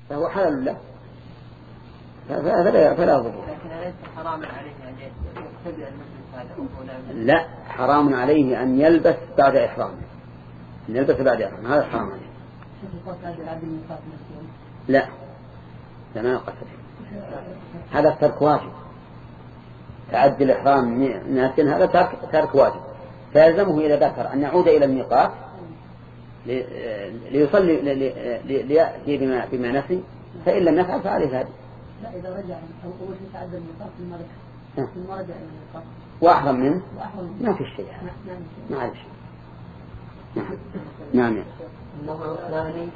فهو حلال له فلا ضر. لكن ليس حراما عليه أن يتبع المسلم هذا؟ لا، حرام عليه أن يلبس بعد إحرامه، أن يلبس بعد إحرامه، هذا حرام عليه. لا ما يقصد، هذا ترك واجب. تعدي الإحرام ناس هذا ترك واجب، فيلزمه إذا ذكر أن يعود إلى الميقات ليصلي ليأتي بما نسي، فإن لم يفعل فعليه هذا. لا، إذا رجع أول شيء تعدى الميقات ثم رجع إلى الميقات وأحرم منه ما في شيء، ما عليه شيء. نعم. النوع الثاني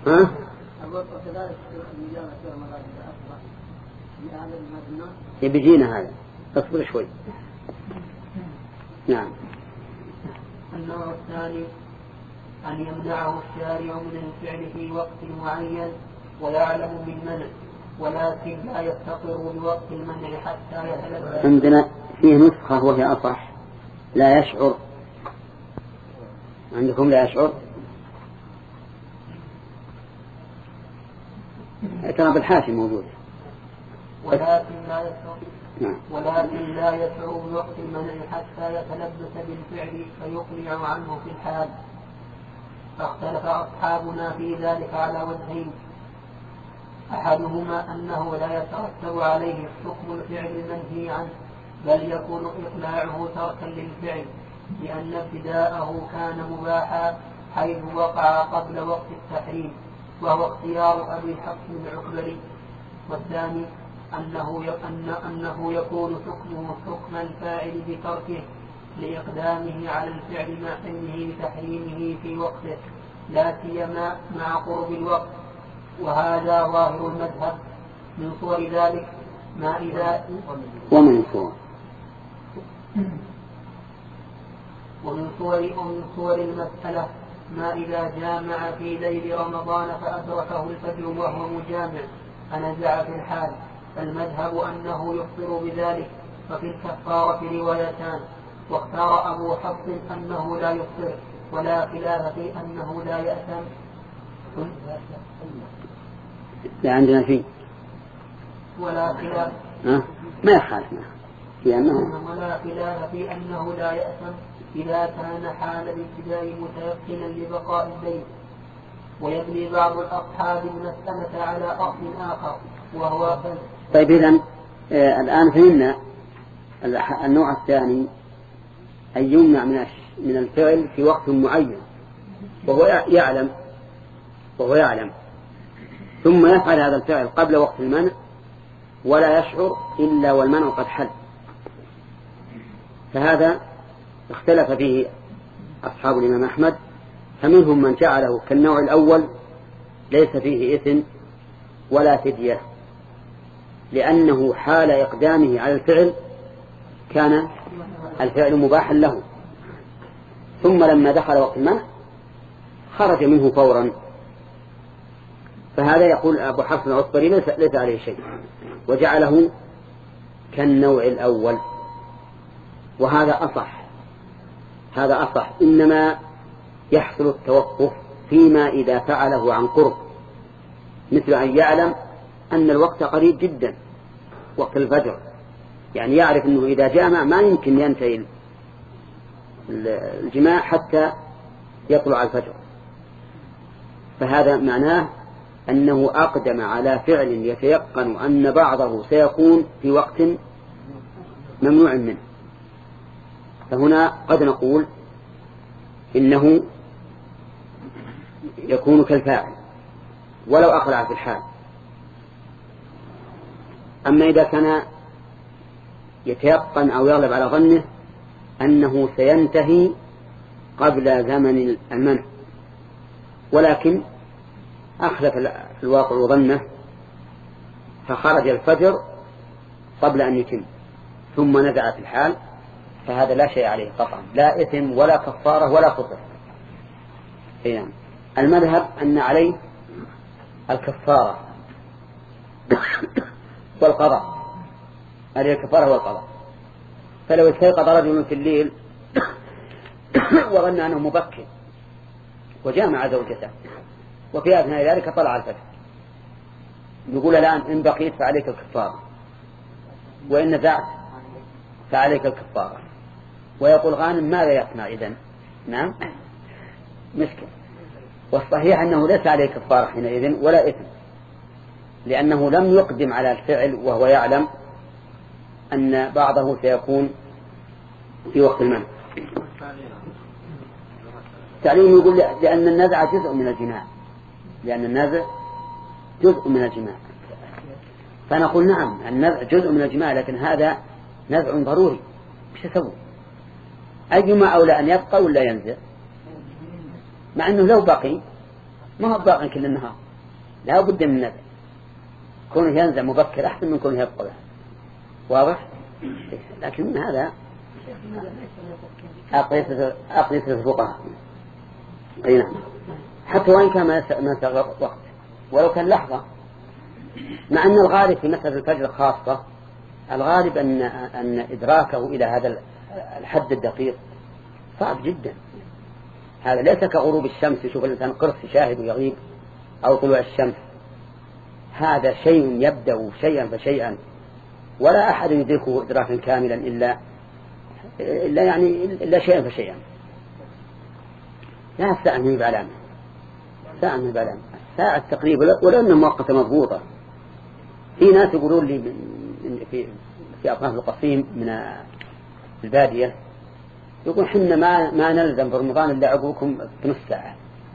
يبيجينا هذا، اصبر شوي. نعم. النوع الثاني أن يمنعه الشارع من الفعل في وقت معين ويعلم بالمنع، ولكن لا يفتقر بوقت المنع حتى يتلبس. عندنا فيه نسخة وهي أصح، لا يشعر. عندكم لا يشعر؟ كان بالحاشي موجود. ولكن لا يشعر بوقت المنع حتى يتلبس بالفعل فيقلع عنه في الحال. فاختلف أصحابنا في ذلك على وجهين: أحدهما أنه لا يترتب عليه حكم الفعل المنهي عنه، بل يكون إقلاعه تركا للفعل، لأن ابتداءه كان مباحا حيث وقع قبل وقت التحريم، وهو اختيار أبي حفص العقبري. والثاني أنه يكون حكمه حكم الفاعل بتركه لإقدامه على الفعل مع علمه بتحريمه في وقته، لا سيما مع قرب الوقت. وهذا ظاهر المذهب. من صور ذلك ما إذا ومن صور المسألة ما إذا جامع في ليل رمضان فأدركه الفجر وهو مجامع فنزع في الحال، فالمذهب أنه يفطر بذلك. ففي الكفارة روايتان، واختار أبو حفص أنه لا يفطر، ولا خلاف في أنه لا يأثم. لا عندنا فيه ولا خلاف ما يخالف في أنه ولا خلاف في أنه لا يأثم إذا كان حال الابتداء متيقنا لبقاء الليل. ويبني بعض الأصحاب المسألة على أصل آخر وهو طيب إذن الآن فهمنا النوع الثاني أن يمنع من الفعل في وقت معين وهو يعلم ثم يفعل هذا الفعل قبل وقت المنع ولا يشعر إلا والمنع قد حل. فهذا اختلف فيه أصحاب الإمام أحمد، فمنهم من جعله كالنوع الأول ليس فيه إثم ولا فدية، لأنه حال إقدامه على الفعل كان الفعل مباحا له، ثم لما دخل وقت المنع خرج منه فورا. فهذا يقول أبو حفص العصبري ليس عليه شيء، وجعله كالنوع الأول، وهذا أصح. إنما يحصل التوقف فيما إذا فعله عن قرب، مثل أن يعلم أن الوقت قريب جدا، وقت الفجر، يعني يعرف أنه إذا جامع ما يمكن ينتهي الجماع حتى يطلع الفجر، فهذا معناه أنه أقدم على فعل يتيقن أن بعضه سيكون في وقت ممنوع منه. فهنا قد نقول إنه يكون كالفاعل ولو أقلع في الحال. أما إذا كان يتيقن أو يغلب على ظنه أنه سينتهي قبل زمن المنع، ولكن أخلف الواقع ظنه فخرج الفجر قبل أن يتم ثم نزع في الحال، فهذا لا شيء عليه قطعا، لا إثم ولا كفارة ولا فطر. يعني المذهب أن عليه الكفارة والقضاء، عليه الكفارة والقضاء. فلو استيقظ رجل في الليل وظن أنه مبكر وجامع زوجته وفي أثناء ذلك طلع الفجر يقول الآن إن بقيت فعليك الكفارة، وإن نزعت فعليك الكفارة. ويقول غانم ماذا يصنع إذن؟ نعم مشكلة. والصحيح أنه ليس عليه كفارة حينئذ ولا إثم، لأنه لم يقدم على الفعل وهو يعلم أن بعضه سيكون في وقت المنع. التعليم يقول لأن النزع جزء من الجماع، لأن النزع جزء من الجماع. فنقول نعم النزع جزء من الجماع، لكن هذا نزع ضروري، مش يسوي؟ أيما أولى أن يبقى ولا ينزع؟ مع أنه لو بقي ما هو باقي كل النهار، لا بد من النزع. كونه ينزع مبكر أحسن من كونه يبقى. واضح؟ لكن هذا أقيس الفقهاء. أي نعم، حتى وإن كان ما سغر وقت ولو كان لحظة. مع أن الغالب في مسألة الفجر خاصة، الغالب أن إدراكه إلى هذا الحد الدقيق صعب جدا. هذا ليس كغروب الشمس، يشوف الإنسان قرص شاهد ويغيب، أو طلوع الشمس. هذا شيء يبدأ شيئا فشيئا، ولا أحد يدركه إدراكا كاملا إلا شيئا فشيئا. لا الساعة من بعلامة، ساعة من بعلامة، الساعة تقريبا ولو أنها مؤقتة مضبوطة. في ناس يقولون لي في أطراف القصيم من البادية، يقول حنا ما نلزم برمضان إلا عقوكم بنص ساعة.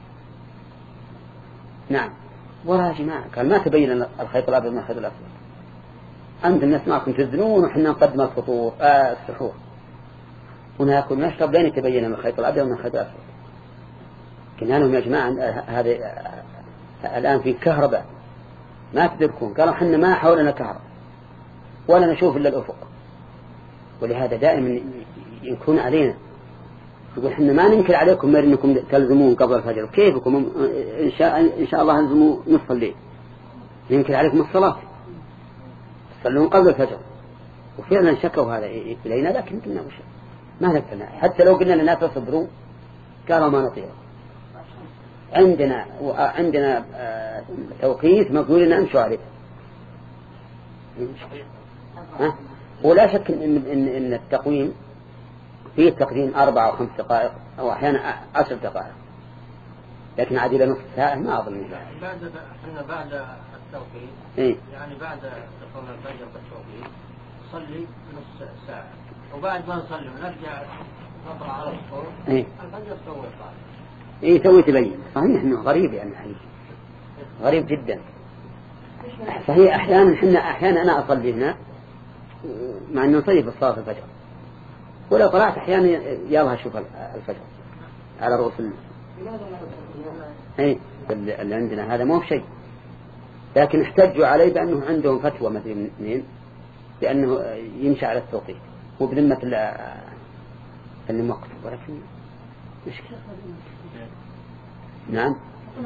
نعم، ولا جماعة قال ما تبين الخيط الأبيض من الخيط الأسود. أنتم نسمعكم تزنون وحنا نقدم السحور، وناكل نشرب لين يتبين الخيط الأبيض من الخيط الأسود. كنا لهم يا جماعة هذا الآن في كهرباء ما تدركون. قالوا حنا ما حولنا كهرباء ولا نشوف إلا الأفق. ولهذا دائما ينكرون علينا، يقول حنا ما ننكر عليكم ما أنكم تلزمون قبل الفجر، كيفكم إن شاء الله هنزموا نصف الليل، ننكر عليكم الصلاة تصلون قبل الفجر. وفعلا شكوا هذا إلينا، لكن قلنا ما نفعنا. حتى لو قلنا لنا تصبروا قالوا ما نطيع. عندنا توقيت مقبول لنا نمشوا عليه. ولا شك إن التقويم فيه تقديم 4 أو 5 دقائق أو أحيانا 10 دقائق، لكن عاد إلى نصف ساعة ما أظن. بعد التوقيت يعني بعد دخول الفجر بالتوقيت نصلي نص ساعة، وبعد ما نصلي ونرجع نطلع على الصبح الفجر سوي طالع. سوي تبين. صحيح إنه غريب يعني حقيقي. غريب جدا. صحيح أحيانا أنا أصلي هنا مع أنه نصلي بالصلاة الفجر، ولو طلعت أحيانا يلا شوف الفجر على رؤوس اللي عندنا. هذا مو بشيء، لكن احتجوا عليه بأنه عندهم فتوى مثل من اثنين بأنه يمشي على التوقيت وبذمة الموقف، ولكن مشكلة. نعم.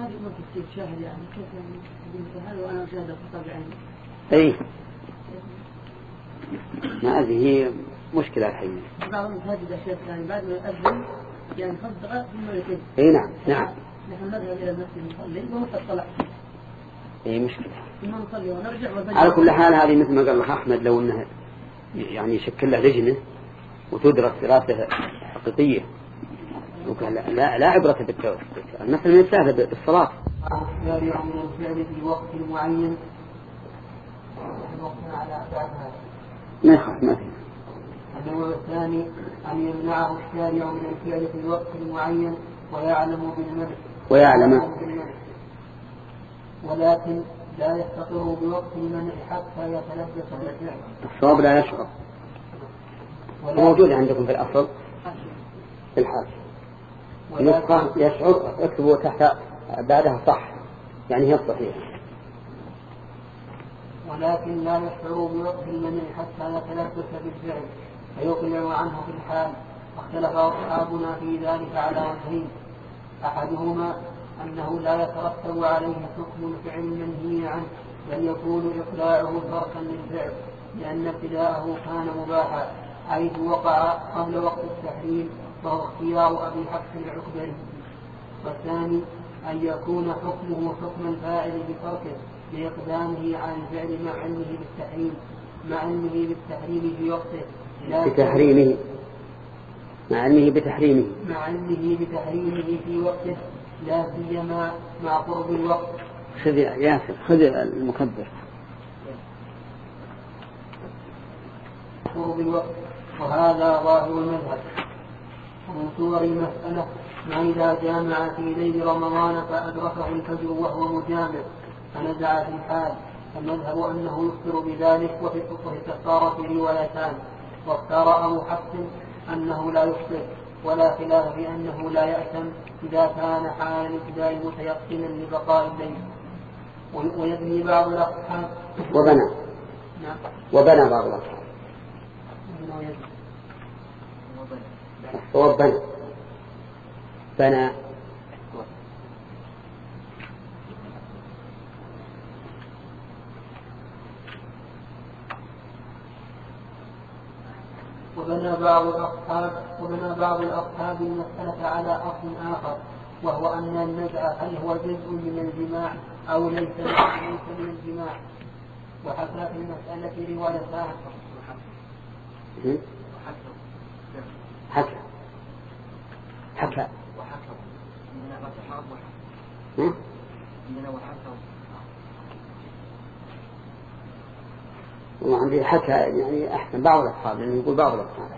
ما هذه هي مشكلة الحين. بعض المساجد الشيخ يعني بعد ما يؤذن يعني 5 دقائق ثم يتم. نعم. نحن نذهب إلى المسجد نصلي ونصلي الصلاة. مشكلة. ثم نصلي ونرجع. على كل حال هذه مثل ما قال الأخ أحمد، لو أنه يعني يشكل له لجنة وتدرس دراسة حقيقية، وقال لا عبرة بالتوقيت. المثل من السهل بالصلاة. الشارع من الفعل في وقت معين. وقتنا على بعد هذا. ما يخاف ما فيه. النوع الثاني أن يمنعه الشارع من الفعل في وقت معين ويعلم بالمنع ولكن لا يستقر بوقت المنع حتى يتلبس بالفعل. الصواب لا يشعر. موجود عندكم في الأصل في الحال نسخة يشعر، اكتبوا تحت بعدها صح، يعني هي الصحيح. ولكن لا يشعر بوقت المنع حتى يتلبس بالفعل فيقلع عنه في الحال. واختلف أصحابنا في ذلك على وجهين: أحدهما أنه لا يترتب عليه حكم الفعل المنهي عنه، بل يكون إقلاعه تركا للفعل لأن ابتداءه كان مباحا حيث وقع قبل وقت التحريم، وهو اختيار أبي حفص العكبري. والثاني أن يكون حكمه حكم الفاعل بتركه لإقدامه على الفعل مع علمه بالتحريم في وقته بتحريمه مع علمه بتحريمه في وقته لا سيما مع قرب الوقت. خذ يا ياسر خذ المكبر. قرب الوقت. وهذا ظاهر المذهب. ومن صور المسألة ما إذا جامع في ليل رمضان فأدركه الفجر وهو مجامع فنزع في الحال، المذهب أنه يفطر بذلك، وفي الكفارة روايتان، واختار أبو حفص أنه لا يفطر، ولا خلاف في أنه لا يأثم إذا كان حال الابتداء متيقنا لبقاء الليل. ويبني بعض الأصحاب وبنى بعض الأصحاب بنى وبنى بعض الأصحاب المسألة على أصل آخر، وهو أن النزع هل هو جزء من الجماع أو ليس من الجماع. وحكى في المسألة روايتان. وعندي حكى يعني أحسن بعض الأصحاب، لأنه يقول بعض الأصحاب.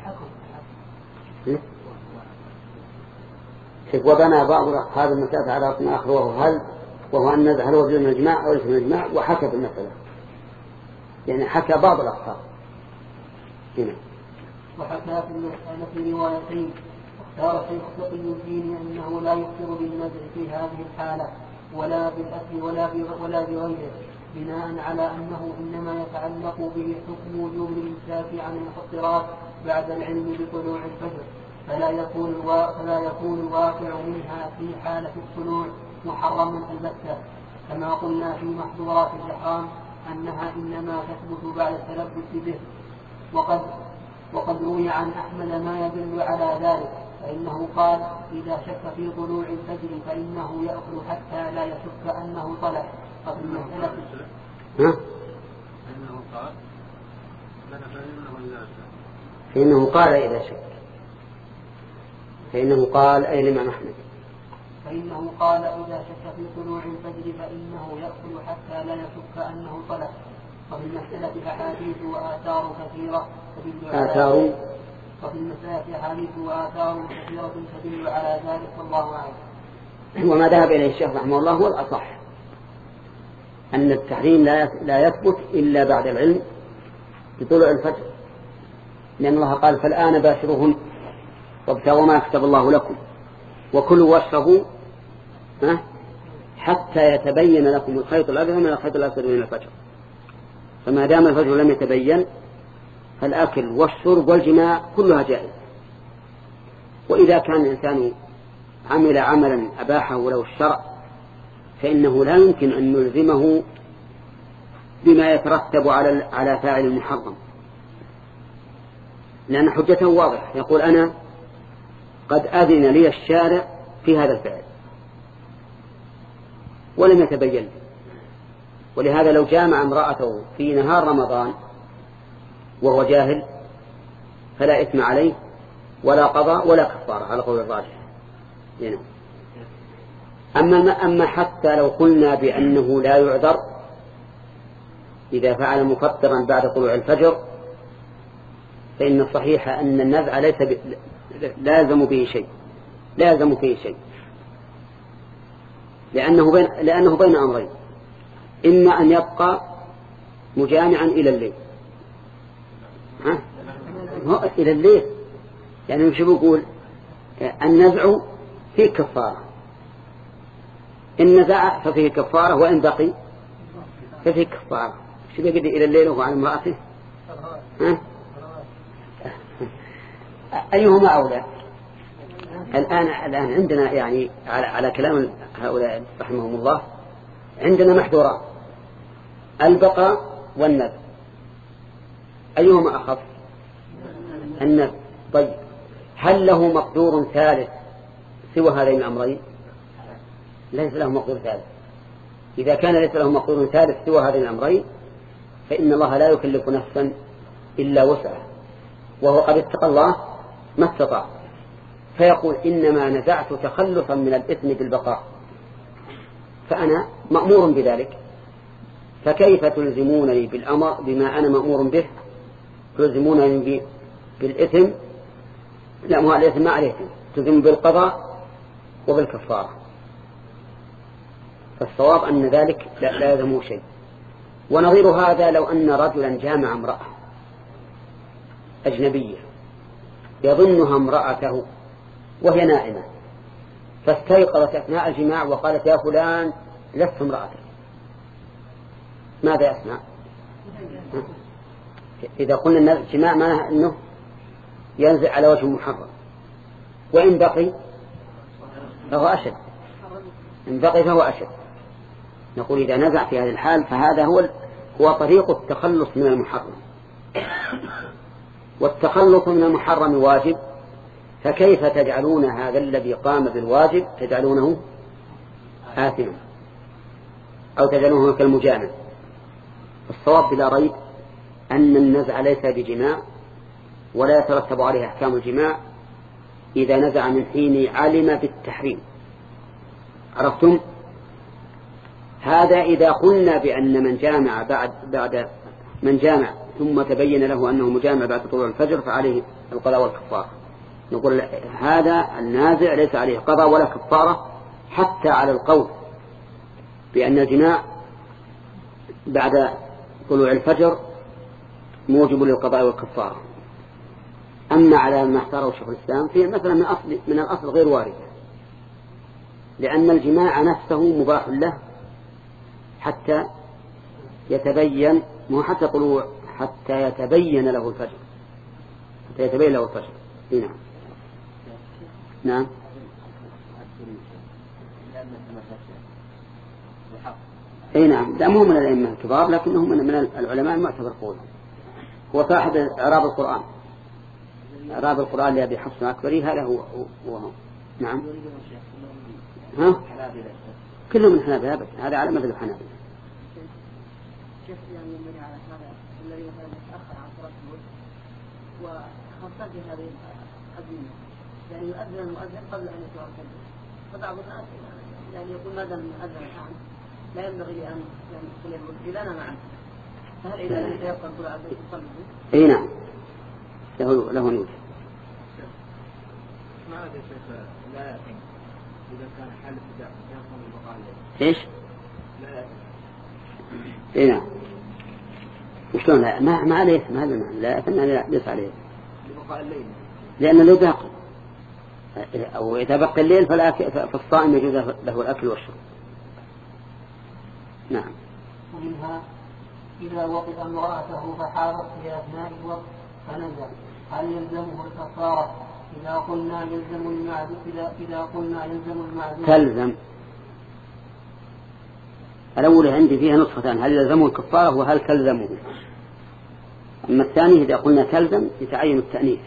وبنى بعض الأصحاب المسألة على أصل آخر، وهو أن هل هو من الجماع أو ليس من الجماع، وحكى في المسألة يعني حكى بعض الأصحاب هنا. وحكى في المسألة روايتين، واختار شيخ تقي الدين أنه لا يفطر بالنزع في هذه الحالة ولا بالأكل ولا بغيره، بناء على أنه إنما يتعلق به حكم وجوب الإمساك عن المفطرات بعد العلم بطلوع الفجر، فلا يكون الواقع منها في حالة الطلوع محرما البتة، كما قلنا في محظورات الإحرام أنها إنما تثبت بعد التلبس به. وقد روي عن أحمد ما يدل على ذلك، فإنه قال إذا شك في طلوع الفجر فإنه يأكل حتى لا يشك أنه طلع. ففي المسألة فإنه قال إذا شك، فإنه قال أي الإمام أحمد، فإنه قال إذا شك في طلوع الفجر فإنه يأكل حتى لا يشك أنه طلع. وفي المسألة أحاديث وآثار كثيرة تدل على ذلك، والله أعلم. وما ذهب إليه الشيخ رحمه الله هو الأصح، أن التحريم لا يثبت إلا بعد العلم بطلوع الفجر، لأن الله قال فالآن باشروهن وابتغوا ما كتب الله لكم وكلوا واشربوا حتى يتبين لكم الخيط الأبيض من الخيط الأسود من الفجر. فما دام الفجر لم يتبين فالأكل والشرب والجماع كلها جائز. وإذا كان الإنسان عمل عملا أباحه له الشرع فإنه لا يمكن أن نلزمه بما يترتب على فاعل المحرم، لأن حجته واضحة، يقول أنا قد أذن لي الشارع في هذا الفعل ولم يتبين. ولهذا لو جامع امرأته في نهار رمضان وهو جاهل فلا إثم عليه ولا قضاء ولا كفارة على قول الراجح. أما حتى لو قلنا بأنه لا يعذر إذا فعل مفطرا بعد طلوع الفجر، فإن الصحيح أن النزع لا يلزم فيه شيء، لأنه بين أمرين، إما أن يبقى مجامعا إلى الليل إلى الليل، يعني مش بقول النزع فيه كفارة، إن نزع ففيه كفارة وإن بقي ففيه كفارة. شو بيقدر إلى الليل وهو عن امرأته؟ أيهما أولى؟ الآن عندنا يعني على كلام هؤلاء رحمهم الله عندنا محذورات، البقاء والنذر، أيهما أخف؟ النذر. طيب هل له مقدور ثالث سوى هذين الأمرين؟ ليس له مقدور ثالث. إذا كان ليس له مقدور ثالث سوى هذين الأمرين فإن الله لا يكلف نفسا إلا وسعها، وهو قد اتقى الله ما استطاع، فيقول إنما نزعت تخلصا من الإثم بالبقاء، فأنا مأمور بذلك، فكيف تلزمونني بالأمر بما أنا مأمور به؟ تلزمونني بالإثم؟ لا، مو الإثم ما عليه، تلزم بالقضاء وبالكفارة. فالصواب أن ذلك لا يلزمه شيء. ونظير هذا لو أن رجلا جامع امرأة أجنبية يظنها امرأته وهي نائمة، فاستيقظت أثناء الجماع وقالت يا فلان لست امرأتك، ماذا يصنع؟ إذا قلنا الجماع معناه أنه ينزل على وجه محرم، وإن بقي فهو أشد، إن بقي فهو أشد. نقول إذا نزع في هذه الحال فهذا هو طريق التخلص من المحرم، والتخلص من المحرم واجب، فكيف تجعلون هذا الذي قام بالواجب تجعلونه آثما أو تجعلونه كالمجامع؟ الصواب بلا ريب أن النزع ليس بجماع ولا يترتب عليه أحكام الجماع إذا نزع من حين علم بالتحريم. عرفتم؟ هذا إذا قلنا بأن من جامع بعد من جامع ثم تبين له أنه مجامع بعد طلوع الفجر فعليه القضاء والكفارة. نقول هذا النازع ليس عليه قضاء ولا كفارة، حتى على القول بأن الجماع بعد طلوع الفجر موجب للقضاء والكفارة. أما على ما اختاره شيخ الإسلام فيه مثلا من الأصل غير واردة، لأن الجماع نفسه مباح له حتى يتبين، مو حتى طلوع، حتى يتبين له الفجر، حتى يتبين له الفجر. نعم نعم. اي نعم، لا مو من الأئمة الكبار لكنه من العلماء المعتبر قولهم. هو صاحب إعراب القرآن، إعراب القرآن لأبي حفص الأكبري، هذا هو. نعم. ها؟ كلهم من حنابلة، بس هذا على مذهب حنابلة. كيف يعني ينبني على هذا الذي مثلا يتأخر عن صلاة الوتر وخاصة في هذه الأزمنة، يعني يؤذن المؤذن قبل أن يطلع الفجر، فبعض الناس يعني يقول ما دام المؤذن الآن لا ينبغي أن يصلي الوتر لنا معه، فهل إذا لم يتيقن طلوع الفجر يصلي؟ أي نعم، له نور. ما هذا شيء لا يقين إذا كان حال ابتداء يصلي البقاء الليل. إيش؟ لا يقين. اي نعم. وشلون لا؟ ما عليه اسم هذا، لا أثنى ليس عليه لبقاء الليل، لأن الليل باقي، أو إذا بقى الليل فالصائم يجوز له الأكل والشرب. نعم. ومنها إذا وطئ امرأته فحاضت في أثناء الوقت فنزل هل يلزمه الكفارة؟ إذا قلنا يلزم المعذور تلزم. الأول عندي فيها نسختان، هل يلزمه الكفارة وهل تلزمه. أما الثاني إذا قلنا تلزم يتعين التأنيث.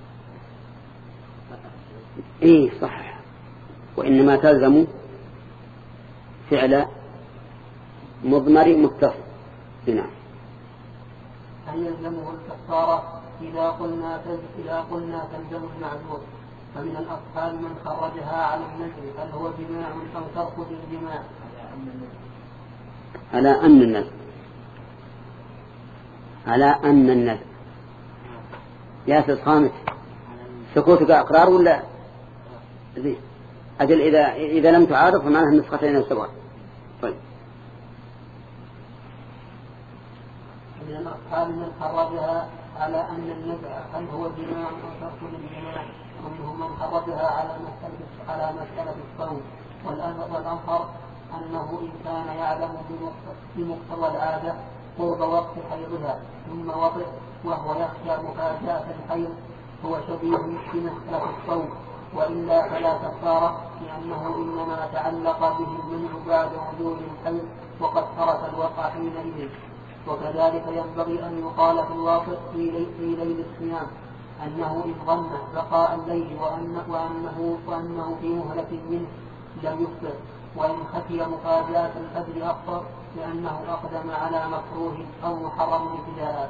إيه صح، وإنما تلزم فعل مضمر متصل. نعم. هل يلزمه الكفارة؟ إذا قلنا تلزم المعذور، فمن الأصحاب من خرجها على النزل، هل هو جماع أو ترك الجماع؟ على أن النزل، على أن النزل. يا خامس، سكوتك أقرار ولا زين؟ أجل إذا لم تعارض فمعناها النسختين سواء. طيب. من الأصحاب من خرجها على أن النزع هل هو جماع أو ترك الجماع، ومنهم من خرجها على مسألة الصوم، والأظهر أنه إن كان يعلم بمقتضى العادة قرب وقت حيضها ثم وطئ وهو يخشى مفاجأة الحيض هو شبيه بمسألة الصوم، وإلا فلا كفارة، لأنه إنما تعلق به المنع بعد وجود الحيض وقد ترك الوقع حينئذ. وكذلك ينبغي أن يقال في الواقع في ليل الصيام أنه إن ظن بقاء الليل وأنه في مهلة منه لم يفطر، وإن خفي مفاجأة الفجر أفطر لأنه أقدم على مكروه أو محرم ابتداء.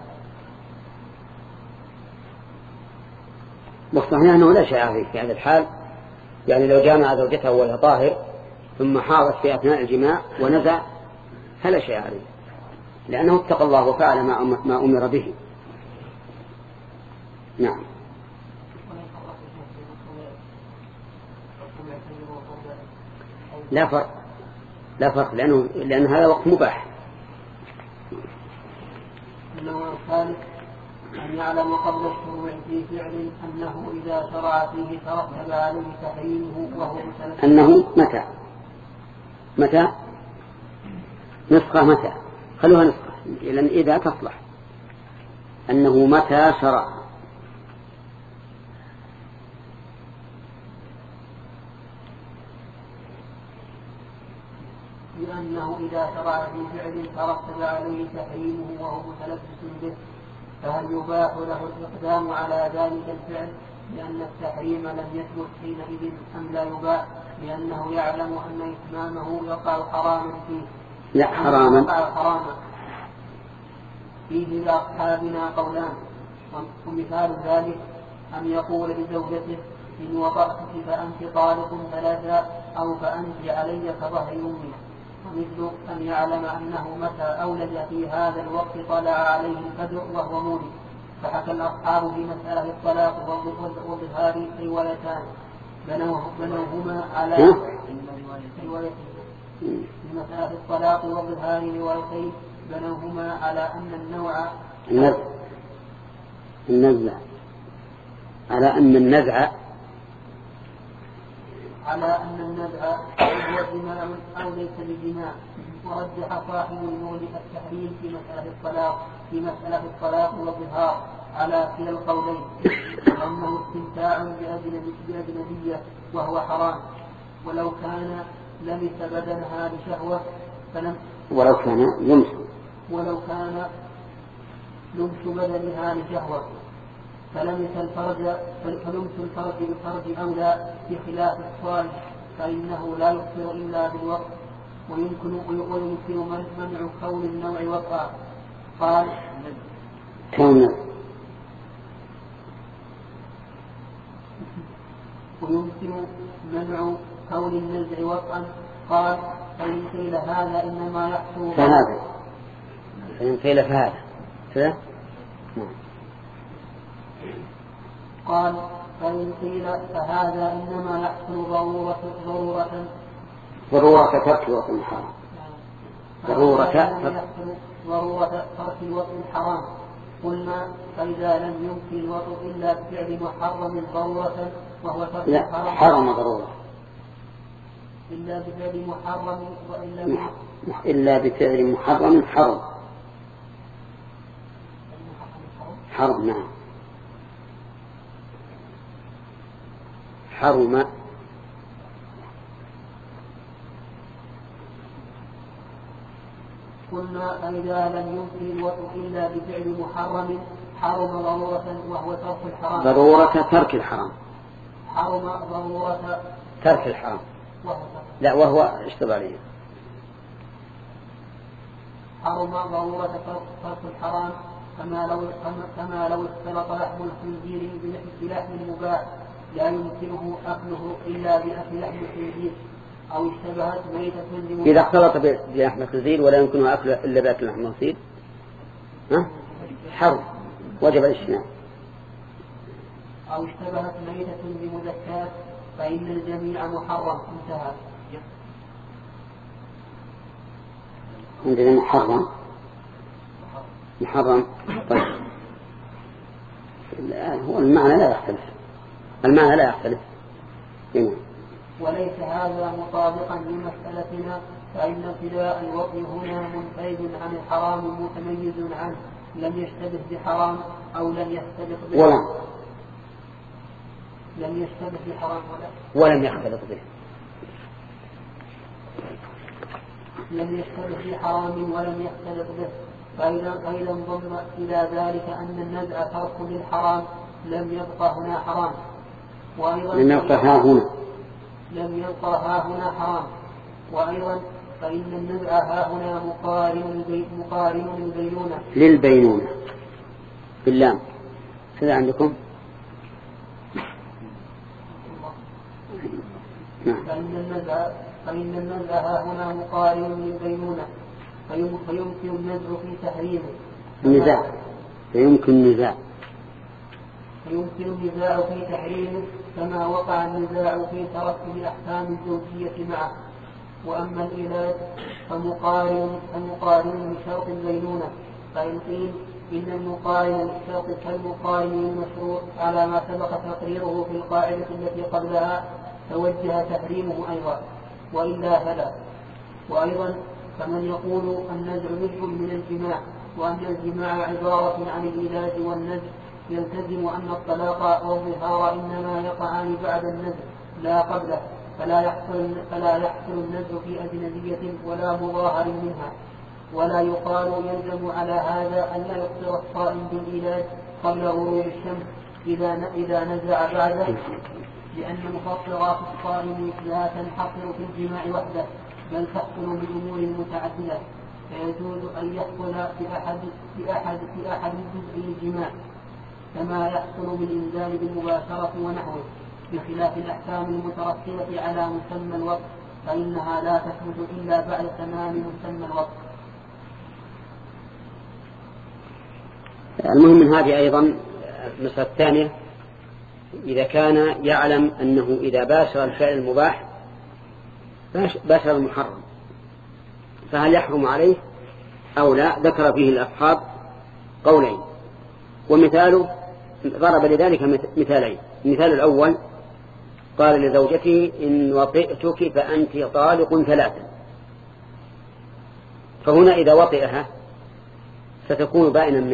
والصحيح أنه لا شيء عليه في هذا الحال، يعني لو جامع زوجته وهي طاهر ثم حاضت في أثناء الجماع ونزع فلا شيء عليه، لأنه اتقى الله وفعل ما أمر به. نعم. لا فرق لأن هذا وقت مباح. النوع الثالث أن يعلم قبل الشروع في فعل أنه إذا شرع فيه ترتب عليه تحريمه وهو أنه متى نسخة متى خلوها نسخة لأن إذا تصلح أنه متى شرع لأنه إذا شرع في فعل ترتب عليه تحريمه وهو متلبس به فهل يباح له الإقدام على ذلك الفعل لأن التحريم لم يثبت حينئذ أم لا يباح لأنه يعلم أن إتمامه يقع حراما فيه؟ لا حراما. فيه لأصحابنا قولان، ومثال ذلك أن يقول لزوجته إن وطأتك فأنت طالق ثلاثا أو فأنت علي كظهر أمي، ومثل أن يعلم أنه متى أولد في هذا الوقت طلع عليه الفجر وهو مولد. فحكى الأصحاب في مسألة الطلاق والظهار روايتان بنوهما على في مسألة الطلاق والظهار روايتين بنوهما على أن النوع النزع على أن النزع هو جماع أو ليس بجماع. ورجح صاحب المولد التحريم في مسألة الطلاق والظهار على كلا القولين أنه استمتاع بأجنبية وهو حرام ولو كان لمس بدنها بشهوة ولو كان لمس بدنها لشهوة فلمس الفرج بالفرج أولى بخلاف الصالح فإنه لا يكثر إلا بالوقت ويمكن منع كون النوع وقع. قال ويمكن منع كون النزع وقعا. قال فإن قيل هذا إنما يحصل قال فإن قيل فهذا إنما يحصل ضرورة ترك الوطن الحرام ضرورة ترك الوطن الحرام. قلنا فإذا لم يمكن الوطن إلا بفعل محرم ضرورة وهو ترك الحرام حرم ضرورة إلا بفعل محرم إلا بفعل محرم حرم نعم حرم. قلنا فإذا لم يمكن الوطن إلا بفعل محرم حرم ضرورة وهو ترك الحرام. ضرورة ترك الحرام. حرم ضرورة ترك الحرام. لا وهو اشتبه عليه. حرم ضرورة ترك الحرام كما لو اختلط لحم الخنزير بلحم مباح لا يمكنه أكله إلا بأكل لحم الخنزير أو اشتبهت ميتة إذا اختلط بلحم الخنزير ولا يمكنه أكله إلا بأكل لحم الخنزير حرم وجب الاجتناب. أو اشتبهت ميتة بمزكاة فإن الجميع محرم. انتهى. عندنا محرم طيب هو المعنى لا يختلف وليس هذا مطابقا لمسألتنا فإن ابتداء الوطن هنا منفرد عن الحرام متميز عنه لم يشتبه بحرام أو لم يختلط به لم يشتبه بحرام ولم يختلط به لم يشتبه بحرام ولم يختلط به. فإذا انضم إلى ذلك أن النزع ترك للحرام لم يبقى هنا حرام وأيضا لم يبقى ها هنا حرام وأيضا فإن النزع ها هنا مقارن للبينونة باللام. هذا عندكم؟ فإن النزع ها هنا مقارن للبينونة فيمكن النزع في تحريمه فيمكن النزاع في تحريمه كما وقع النزاع في ترتب أحكام الزوجية معه. وأما العلاج فمقارن لشرط البينونة، فإن قيل إن المقارن للشرط كالمقارن للمشروع على ما سبق تقريره في القاعدة التي قبلها توجه تحريمه أيضا، وإلا فلا. وأيضا فمن يقول النزع جزء من الجماع وأن الجماع عبارة عن العلاج والنزع يلتزم أن الطلاق والظهار إنما يقعان بعد النزع لا قبله، فلا يحصل النزع في أجنبية ولا مظاهر منها. ولا يقال يلزم على هذا أن لا يفطر الصائم بالعلاج قبل غروب الشمس إذا نزع بعده، لأن مفطرات الصائم لا تنحصر في الجماع وحده بل تحصل بأمور متعددة، فيجوز أن يحصل في أحد جزء الجماع كما يحصل بالإنزال بالمباشرة ونحوه، بخلاف الأحكام المترتبة على مسمى الوقت فإنها لا تثبت إلا بعد تمام مسمى الوقت. المهم من هذه أيضا المسألة الثانية، إذا كان يعلم أنه إذا باشر الفعل المباح باشر المحرم فهل يحرم عليه أو لا؟ ذكر فيه الأصحاب قولين، ومثاله ضرب لذلك مثالين. المثال الأول قال لزوجته إن وطئتك فأنت طالق 3، فهنا إذا وطئها ستكون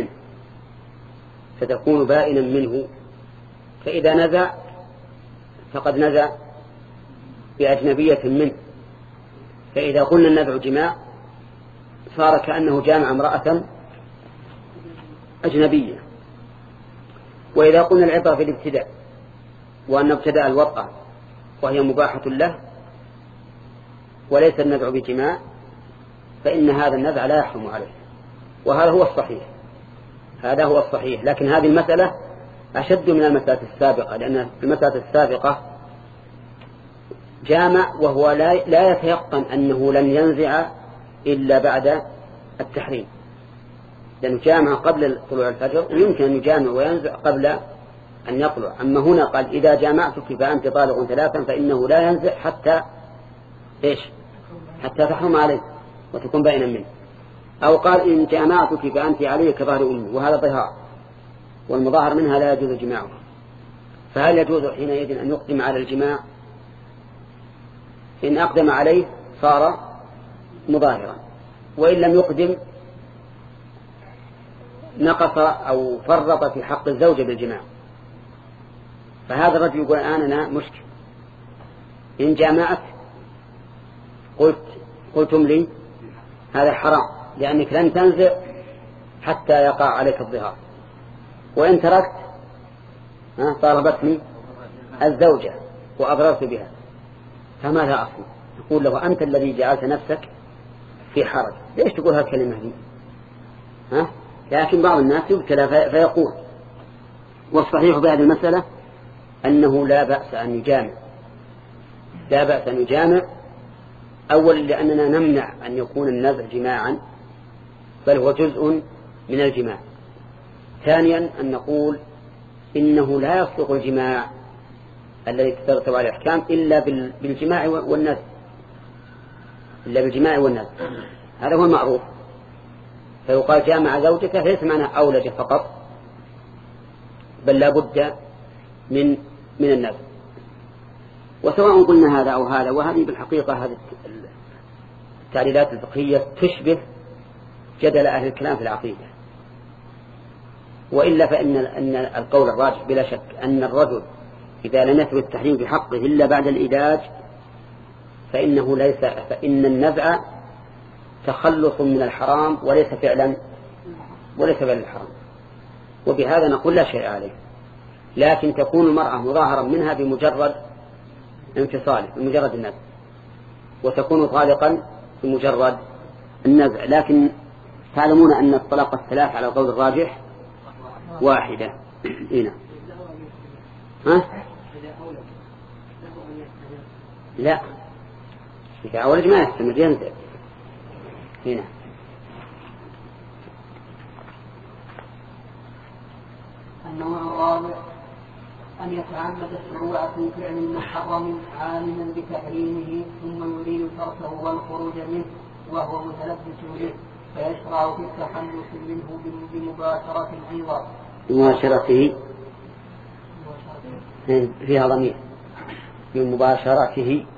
بائنا منه، فإذا نزع فقد نزع بأجنبية منه، فإذا قلنا النزع جماع صار كأنه جامع امرأة أجنبية. وإذا قلنا العبرة في الابتداء وأن ابتدأ الوطأة وهي مباحة له وليس النزع بجماع فإن هذا النزع لا يحرم عليه، وهذا هو الصحيح. لكن هذه المسألة أشد من المسألة السابقة، لأن المسألة السابقة جامع وهو لا يتيقن أنه لن ينزع إلا بعد التحريم، لأنه جامع قبل طلوع الفجر ويمكن أن يجامع وينزع قبل أن يطلع. أما هنا قال إذا جامعتك فأنت طالق 3 فإنه لا ينزع حتى تحرم عليه وتكون بائنا منه. أو قال إن جامعتك فأنت عليه كظهر أمي، وهذا ظهار والمظاهر منها لا يجوز جماعه، فهل يجوز حينئذ أن يقدم على الجماع؟ إن أقدم عليه صار مظاهرا، وإن لم يقدم نقص أو فرط في حق الزوجة بالجماع. فهذا الرجل يقول أنا مشكل، إن جامعت قلتم لي هذا حرام لأنك لن تنزع حتى يقع عليك الظهار، وإن تركت طالبتني الزوجة وأضررت بها، فماذا أصنع؟ يقول له أنت الذي جعلت نفسك في حرج، ليش تقول هذه الكلمة دي؟ لكن بعض الناس يبتلى فيقول. والصحيح بهذه المسألة أنه لا بأس أن يجامع، أولا لأننا نمنع أن يكون النزع جماعا بل هو جزء من الجماع. ثانيا أن نقول إنه لا يصدق الجماع الذي تترتب على الأحكام إلا بالجماع والنزع، هذا هو المعروف. فيقال جامع زوجته ليس معناه أولج فقط، بل لا بد من النزع. وسواء قلنا هذا أو هذا، وهذه بالحقيقة هذه التعليلات الفقهية تشبه جدل أهل الكلام في العقيدة. وإلا فإن القول الراجح بلا شك أن الرجل إذا لم يثبت التحريم في حقه إلا بعد الإيلاج فإن النزع تخلص من الحرام وليس فعلا الحرام، وبهذا نقول لا شيء عليه. لكن تكون المرأة مظاهرا منها بمجرد انفصاله، بمجرد النزع. وتكون طالقا بمجرد النزع. لكن تعلمون أن الطلاق الثلاث على القول الراجح واحدة. هنا ها؟ لا، إذا أولج ما يستمر ينزع. هنا النوع الرابع أن يتعمد الشروع في فعل محرم عالما بتحريمه ثم يريد تركه والخروج منه وهو متلبس به، فيشرع في التخلص منه بمباشرة أيضا. بمباشرته فيها ضمير. بمباشرته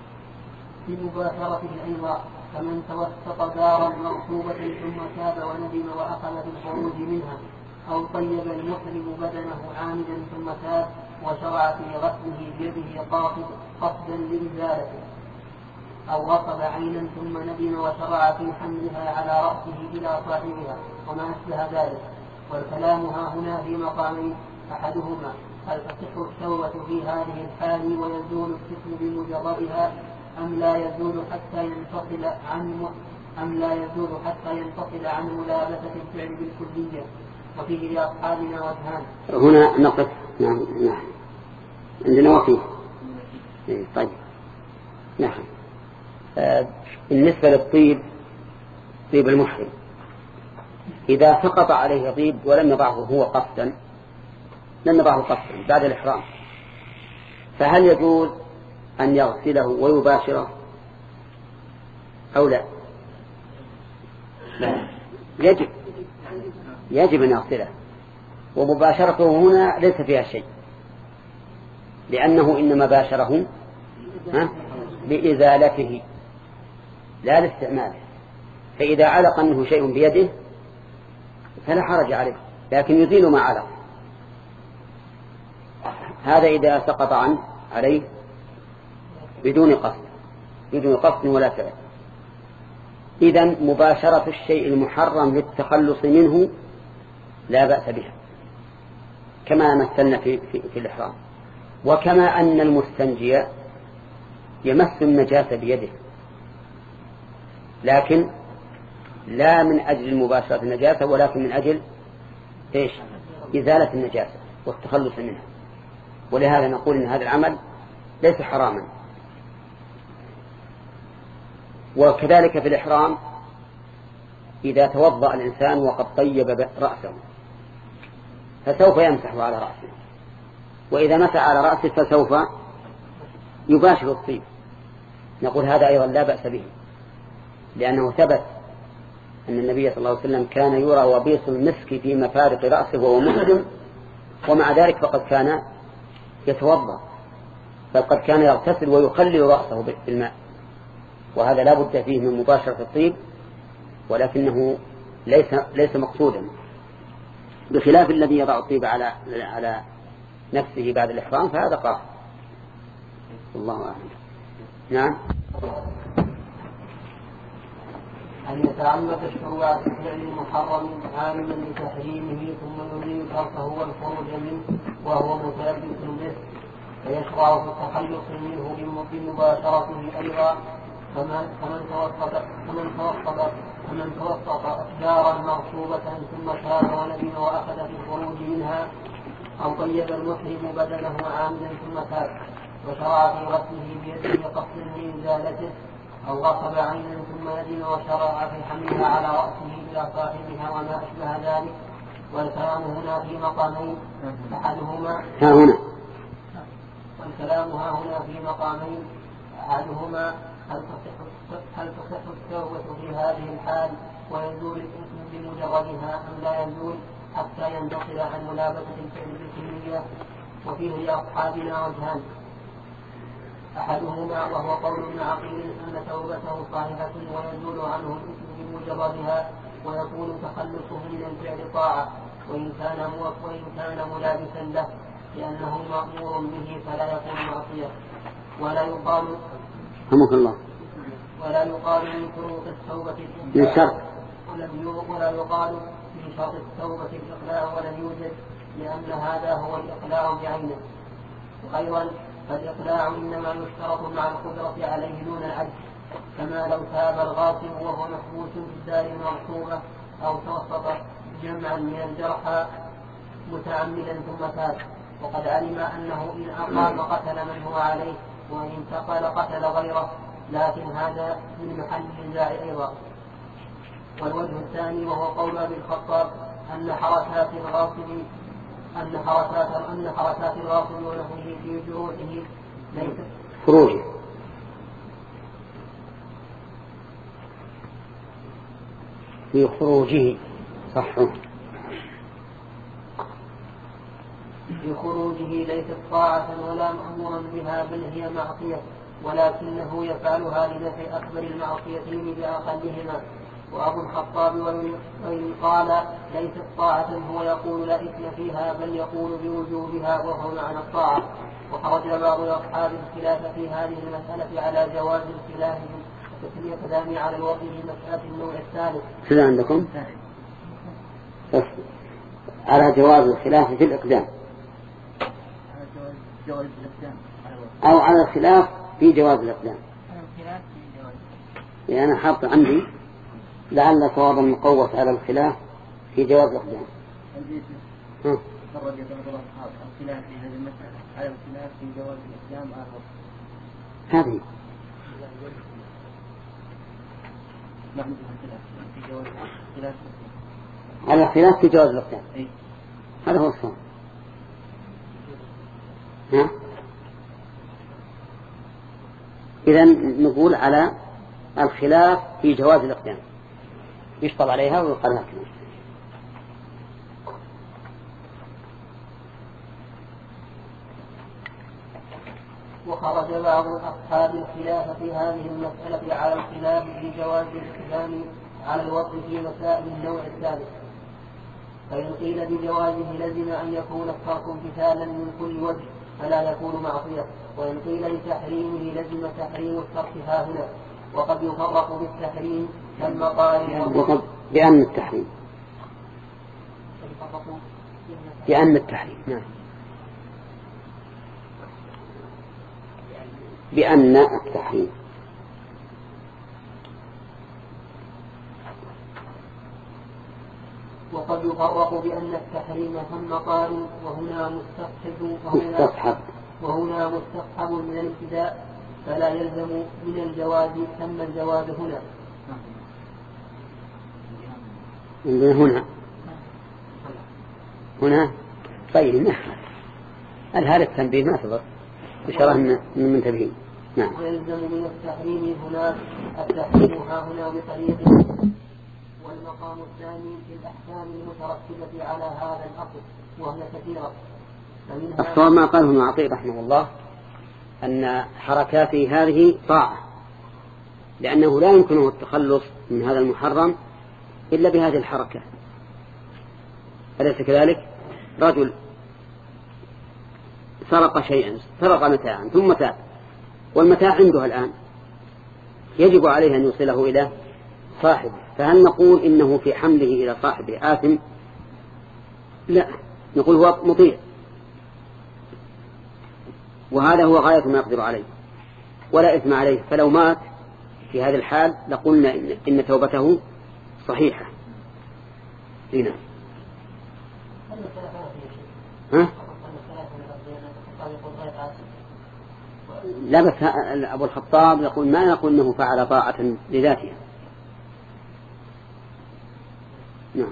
أيضا، فمن توسط دارا مغصوبة ثم تاب وندم وأخذ بالخروج منها، أو طيب المحرم بدنه عامدا ثم تاب وشرع في غسله بيده قصدا لإزالته، أو غصب عينا ثم ندم وشرع في حملها على رأسه إلى صاحبها وما أشبه ذلك. والكلام ها هنا في مقامين: أحدهما هل تصح التوبة في هذه الحال ويزول الإثم بمجردها أم لا يزول حتى ينفصل عن ملابسة الفعل بالكلية. وفيه لأصحابنا وجهان. هنا نقف. نعم عندنا وفيه. طيب نعم. بالنسبة للطيب، طيب المحرم إذا سقط عليه طيب ولم يضعه هو قصدا، لم يضعه قصدا بعد الإحرام، فهل يجوز أن يغسله ويباشره أو لا؟ لا، يجب أن يغسله، ومباشرته هنا ليس فيها شيء، لأنه إنما باشره لإزالته لا لاستعماله. فإذا علق منه شيء بيده فلا حرج عليه، لكن يزيل ما علق. هذا إذا سقط عليه بدون قصد ولا فعل. إذن مباشرة الشيء المحرم للتخلص منه لا بأس بها، كما مثلنا في الإحرام. وكما أن المستنجي يمس النجاسة بيده، لكن لا من أجل مباشرة النجاسة، ولكن من أجل إزالة النجاسة والتخلص منها. ولهذا نقول إن هذا العمل ليس حراما. وكذلك في الإحرام إذا توضأ الإنسان وقد طيب رأسه فسوف يمسح على رأسه، وإذا مسح على رأسه فسوف يباشر الطيب. نقول هذا أيضا لا بأس به، لأنه ثبت أن النبي صلى الله عليه وسلم كان يرى وبيص المسك في مفارق رأسه وهو محرم، ومع ذلك فقد كان يتوضأ، فقد كان يغتسل ويخلل رأسه بالماء. وهذا لا بد فيه من مباشرة الطيب، ولكنه ليس مقصودا، بخلاف الذي يضع الطيب على نفسه بعد الإحرام، فهذا قاصد. الله أعلم. نعم. أن يتعمد الشروع في فعل محرم عالما بتحريمه ثم يريد تركه والخروج منه وهو متلبس به، فيشرع في التخلص منه بمباشرته أيضا. فمن توسط أشجارا مغصوبة ثم تاب وندم وأخذ في الخروج منها، أو طيب المحرم بدنه عامدا ثم تاب وشرع في غسله بيده قصدا لإزالته، أو غصب عينا ثم ندم وشرع في حملها على رأسه إلى صاحبها وما أشبه ذلك. والكلام هنا في مقامين: أحدهما هل تصح التوبة في هذه الحال ويزول الإثم بمجردها أم لا يزول حتى ينتقل عن ملابسة الفعل بالكلية. وفيه لأصحابنا وجهان: أحدهما وهو قول ابن عقيل أن توبته صالحة ويزول عنه الإثم بمجردها ويكون تخلصه من الفعل طاعة، وإن كان ملابسا له لأنه مأمور به فلا يكون معصية. ولا يقال من شروط التوبة ولا يقال من شرط التوبة الإقلاع ولم يوجد، لأن هذا هو الإقلاع بعينه. أيضا فالإقلاع إنما يشترط مع القدرة عليه دون العجز، كما لو تاب الغاصب وهو محبوس في الدار المغصوبة أو توسط جمعا من الجرحى متعمدا ثم تاب، وقد علم أنه إن أقام قتل من هو عليه، وإن انتقل قتل غيره، لكن هذا من محل النزاع أيضا. والوجه الثاني وهو قول أبي الخطاب أن حركات الغاصب ونحوه في جروحه ليست خروجه في خروجه صح في خروجه ليست طاعة ولا مأمورا بها، بل هي معصية، ولكنه يفعلها لدفع أكبر المعصيتين بأقلهما. وأبو الخطاب وإن قال ليست طاعة هو يقول لا إثم فيها، بل يقول بوجوبها وهو معنى الطاعة. وخرج بعض أصحاب الخلاف في هذه المسألة على جواز الخلاف القدام على الوضع في مسألة النوع الثالث. شنو عندكم؟ على جواز الخلاف في الإقدام أو على الخلاف في جواز الإقدام. يعني أنا حاط عندي لعل صوابا مقوس على الخلاف في جواز الإقدام. خرج بعض الأصحاب الخلاف في هذه المسألة على الخلاف في جواز الإقدام هذه على الخلاف في جواز الإقدام. هذا هو الصواب. إذن نقول على الخلاف في جواز الإقدام يشطب عليها ويقال هكذا. وخرج بعض أصحاب الخلاف في هذه المسألة على الخلاف في جواز الإقدام على الوضع في مسائل النوع الثالث. فإن قيل بجوازه لزم أن يكون الترك امتثالا من كل وجه فلا يكون معصية، وإن قيل لتحريمه لزم تحريم الترك هنا. وقد يفرق بالتحريم كالمقارن وقد بأن التحريم نعم بأن التحريم وقد يفرق بأن التحريم ثم قارن وهنا مستصحب من الابتداء، فلا يلزم من الجواز ثم الجواز هنا طيب هذا التنبيه ما تضر إشارة من منتبهين. نعم. ويلزم من التحريم هنا التحريم هنا بطريق. والمقام الثاني في الأحكام المترتبة على هذا الأصل وهي كثيرة. الصواب ما قاله ابن عطية رحمه الله أن حركاته هذه طاعة، لأنه لا يمكنه التخلص من هذا المحرم إلا بهذه الحركة. أليس كذلك؟ رجل سرق شيئا، سرق متاعا ثم تاب، والمتاع عنده الآن، يجب عليه أن يوصله إلى صاحبه، فهل نقول إنه في حمله إلى صاحبه آثم؟ لا، نقول هو مطيع، وهذا هو غاية ما يقدر عليه ولا إثم عليه. فلو مات في هذه الحال لقلنا إن توبته صحيحة. هنا لا، بس أبو الخطاب يقول ما يقول إنه فعل طاعة لذاتها. نعم.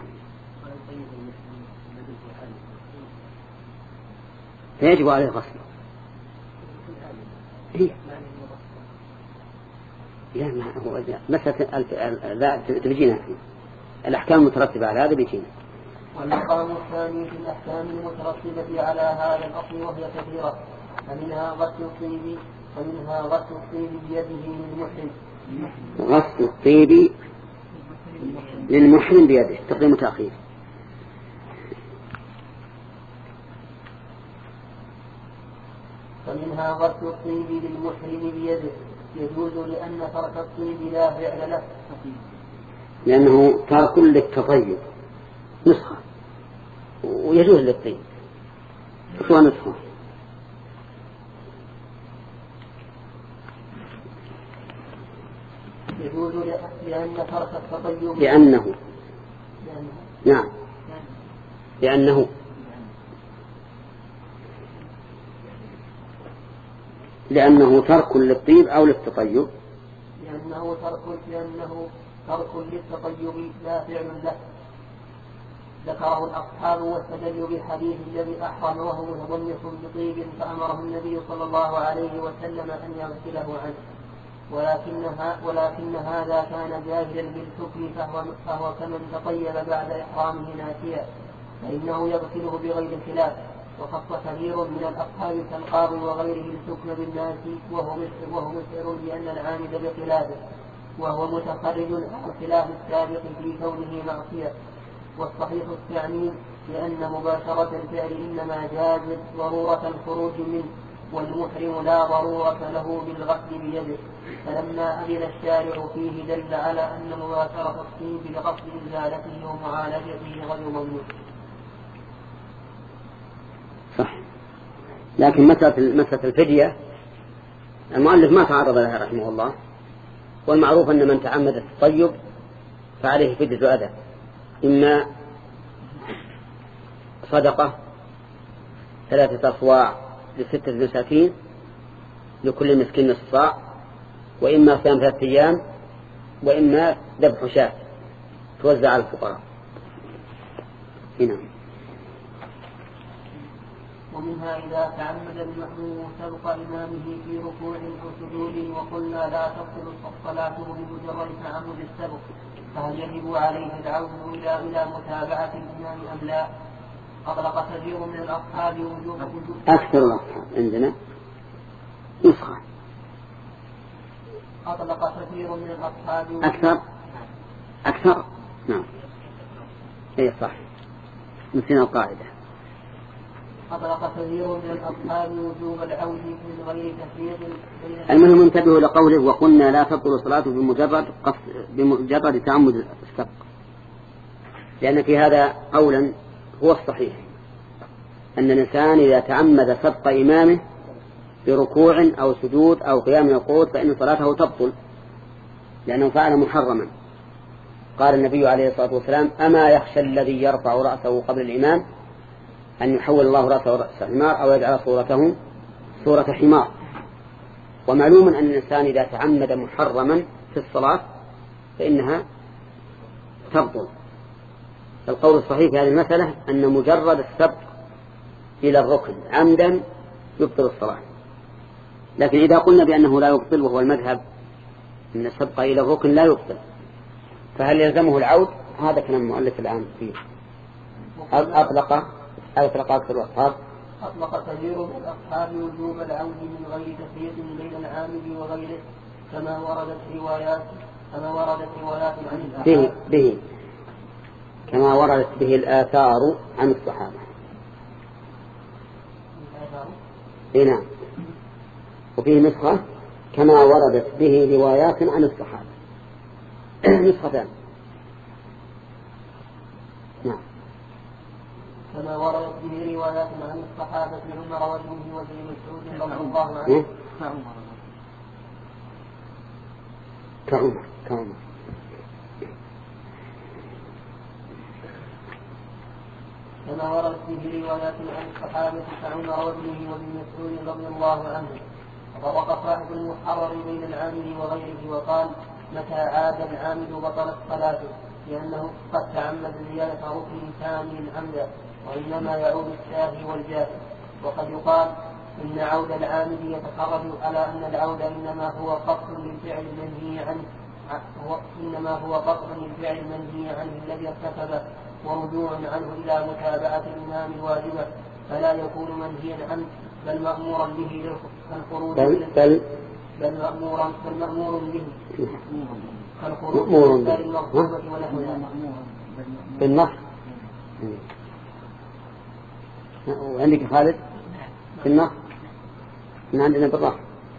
فيجب عليه غسله. لا، ما هو مسألة تبجينا الأحكام المترتبة على هذا بيجينا. والمقام الثاني في الأحكام المترتبة على هذا الأصل وهي كثيرة، فمنها غسل الطيب بيده للمحرم. غسل الطيب للمحرم بيده، تقديم وتأخير. فمنها غسل الطيب للمحرم بيده، يجوز لأن ترك الطيب لا فعل له، لأنه ترك للتطيب نسخة، ويجوز للطيب سوى نسخة. يجوز لأن ترك التطيب لأنه ترك للطيب أو للتطيب، لأنه ترك للتطيب لا فعل له، ذكره الأصحاب واستدلوا بالحديث الذي أحرم وهو متضمس بطيب فأمره النبي صلى الله عليه وسلم أن يغسله عنه، ولكن هذا كان جاهلا بالحكم فهو كمن تطيب بعد إحرامه ناسيا فإنه يغسله بغير خلاف. وخص كثير من الأصحاب كالقاضي وغيره الحكم بالناس وهو مسعر لأن العامد بخلافه، وهو متخرج عن خلاف السابق في كونه معصية. والصحيح التعميم لأن مباشرة الفعل إنما جازت ضرورة الخروج منه، والمحرم لا ضرورة له بالغسل بيده، فلما أذن الشارع فيه دل على أن مباشرة الطيب لقصد إزالته ومعالجته غير ممنوع. صح. لكن مسألة الفدية المؤلف ما تعرض لها رحمه الله، والمعروف أن من تعمد التطيب فعليه فدية أذى، إما صدقة 3 أصواع ل6 مساكين لكل مسكين نصف صاع، وإما صيام 3 أيام، وإما ذبح شاة توزع على الفقراء. هنا ومنها إذا تعمد المأموم سبق إمامه في ركوع أو سجود وقلنا لا تبطل صلاته بمجرد تعمد السبق، فهل يجب عليه العود إلى متابعة الإمام أم لا؟ أطلق كثير من الأصحاب وجوب أكثر الأصحاب عندنا نسخة. أطلق كثير من الأصحاب أكثر نعم إيه صح، نسينا القاعدة. أطلق كثير من الأصحاب وجوب العود من غير تفريق. المهم انتبهوا لقوله وقلنا لا تبطل صلاته بمجرد تعمد السبق، لأن في هذا قولا هو الصحيح، أن الإنسان إذا تعمد سبق إمامه بركوع أو سجود أو قيام يقود فإن صلاته تبطل، لأنه فعل محرما. قال النبي عليه الصلاة والسلام أما يخشى الذي يرفع رأسه قبل الإمام أن يحول الله رأسه رأس حمار أو يجعل صورته صورة حمار. ومعلوم أن الإنسان إذا تعمد محرما في الصلاة فإنها تبطل. القول الصحيح في هذه المسألة أن مجرد السبق إلى الركن عمدا يبطل الصلاة، لكن إذا قلنا بأنه لا يبطل وهو المذهب أن السبق إلى الركن لا يبطل، فهل يلزمه العود؟ هذا كلام المؤلف الآن فيه. أطلق أكثر الأصحاب. أطلق كثير من الأصحاب وجوب العود من غير تفريق بين العامل وغيره كما وردت روايات عن به كما وردت به الآثار عن الصحابة. نعم. وفيه نسخة كما وردت به روايات عن الصحابة. نسختان. نعم. كما وردت به روايات عن الصحابة عمر وابنه وابن مسعود رضي الله عنه. كعمر. كما وردت به روايات عن الصحابة كعمر وابنه وابن مسعود رضي الله عنه. وفرق صاحب المحرر بين العامل وغيره وقال متى عاد العامل بطلت صلاته، لأنه قد تعمد زيادة ركن ثاني عمدا، وإنما يعود الشاهي والجاهل. وقد يقال إن عود العامل يتخرج على أن العود إنما هو قصد للفعل المنهي عنه الذي ارتكبه ورجوع عنه إلى متابعة الإمام الواجبة، فلا يكون منهيا عنه بل مأمورا به كالخروج بل مأمور به كالخروج من المغضوبة ونحوها بالنص. وعندك خالد بالنص من عندنا بالراحة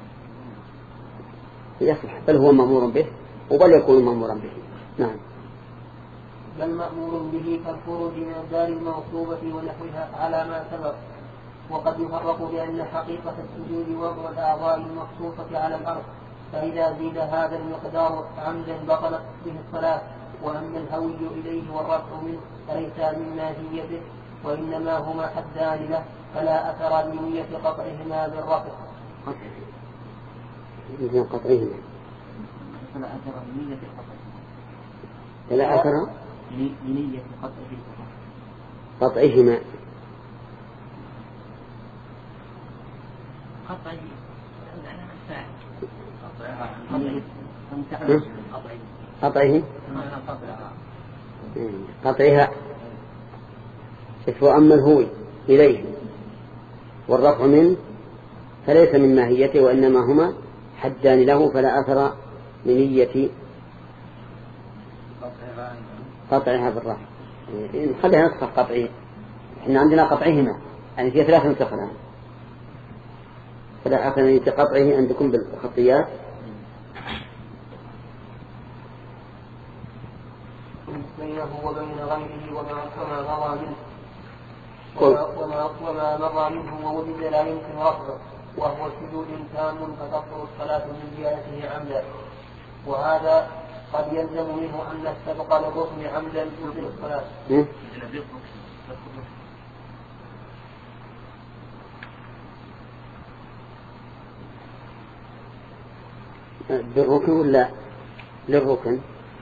يصلح، بل هو مأمور به وبل يكون مأمورا به. نعم. بل مأمور به كالخروج من الدار المغصوبة ونحوها على ما سبق. وقد يفرق بأن حقيقة السجود وضع الأعضاء المخصوصة على الأرض، فإذا زيد هذا المقدار عمدا بطلت به الصلاة. وأما الهوي إليه والرفع منه فليس من ماهيته وإنما هما حدان له فلا أثر لنية قطعهما بالرفع. قطعهما فلا أثر لنية قطعهما قطعها. وأما الهوي إليه والرفع منه فليس من ماهيته وإنما هما حدان له فلا أثر لنية قطعها بالرفع. خليها نسخة قطعية. إحنا عندنا قطعهما يعني فيها 3 نسخ الآن فلا أثر لنية قطعه عندكم بالخطيات. بينه وبين غيره وما مضى منه ووجد لا يمكن رفعه وهو سجود تام فتبطل الصلاة من زيادته عمدا. وهذا قد يلزم منه أن السبق للركن عمدا يبطل الصلاة. بالركن ولا للركن؟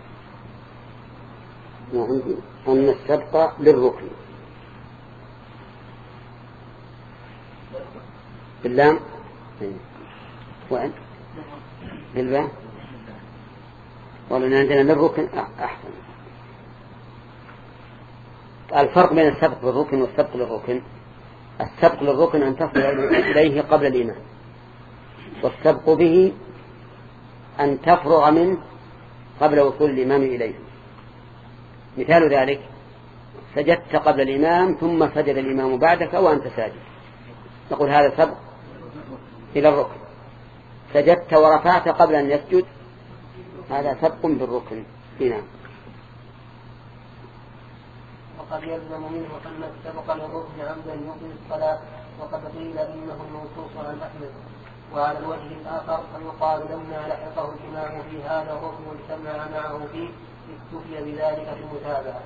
وعندي أن السبق للركن باللام وأن بالباء ولا عندنا للركن أحسن. الفرق بين السبق للركن والسبق للركن: السبق للركن أن تصل إليه قبل الإمام، والسبق به أن تفرغ منه قبل وصول الإمام إليه. مثال ذلك: سجدت قبل الإمام ثم سجد الإمام بعدك وأنت ساجد، نقول هذا سبق إلى الركن. سجدت ورفعت قبل أن يسجد، هذا سبق بالركن. هنا وقد يلزم منه أن السبق للركن عمدا يبطل الصلاة، وقد قيل إنه منصوص عن أحمد. وعلى الوجه الآخر فيقال لما لحقه الإمام في هذا الركن واجتمع معه فيه اكتفي بذلك في المتابعة.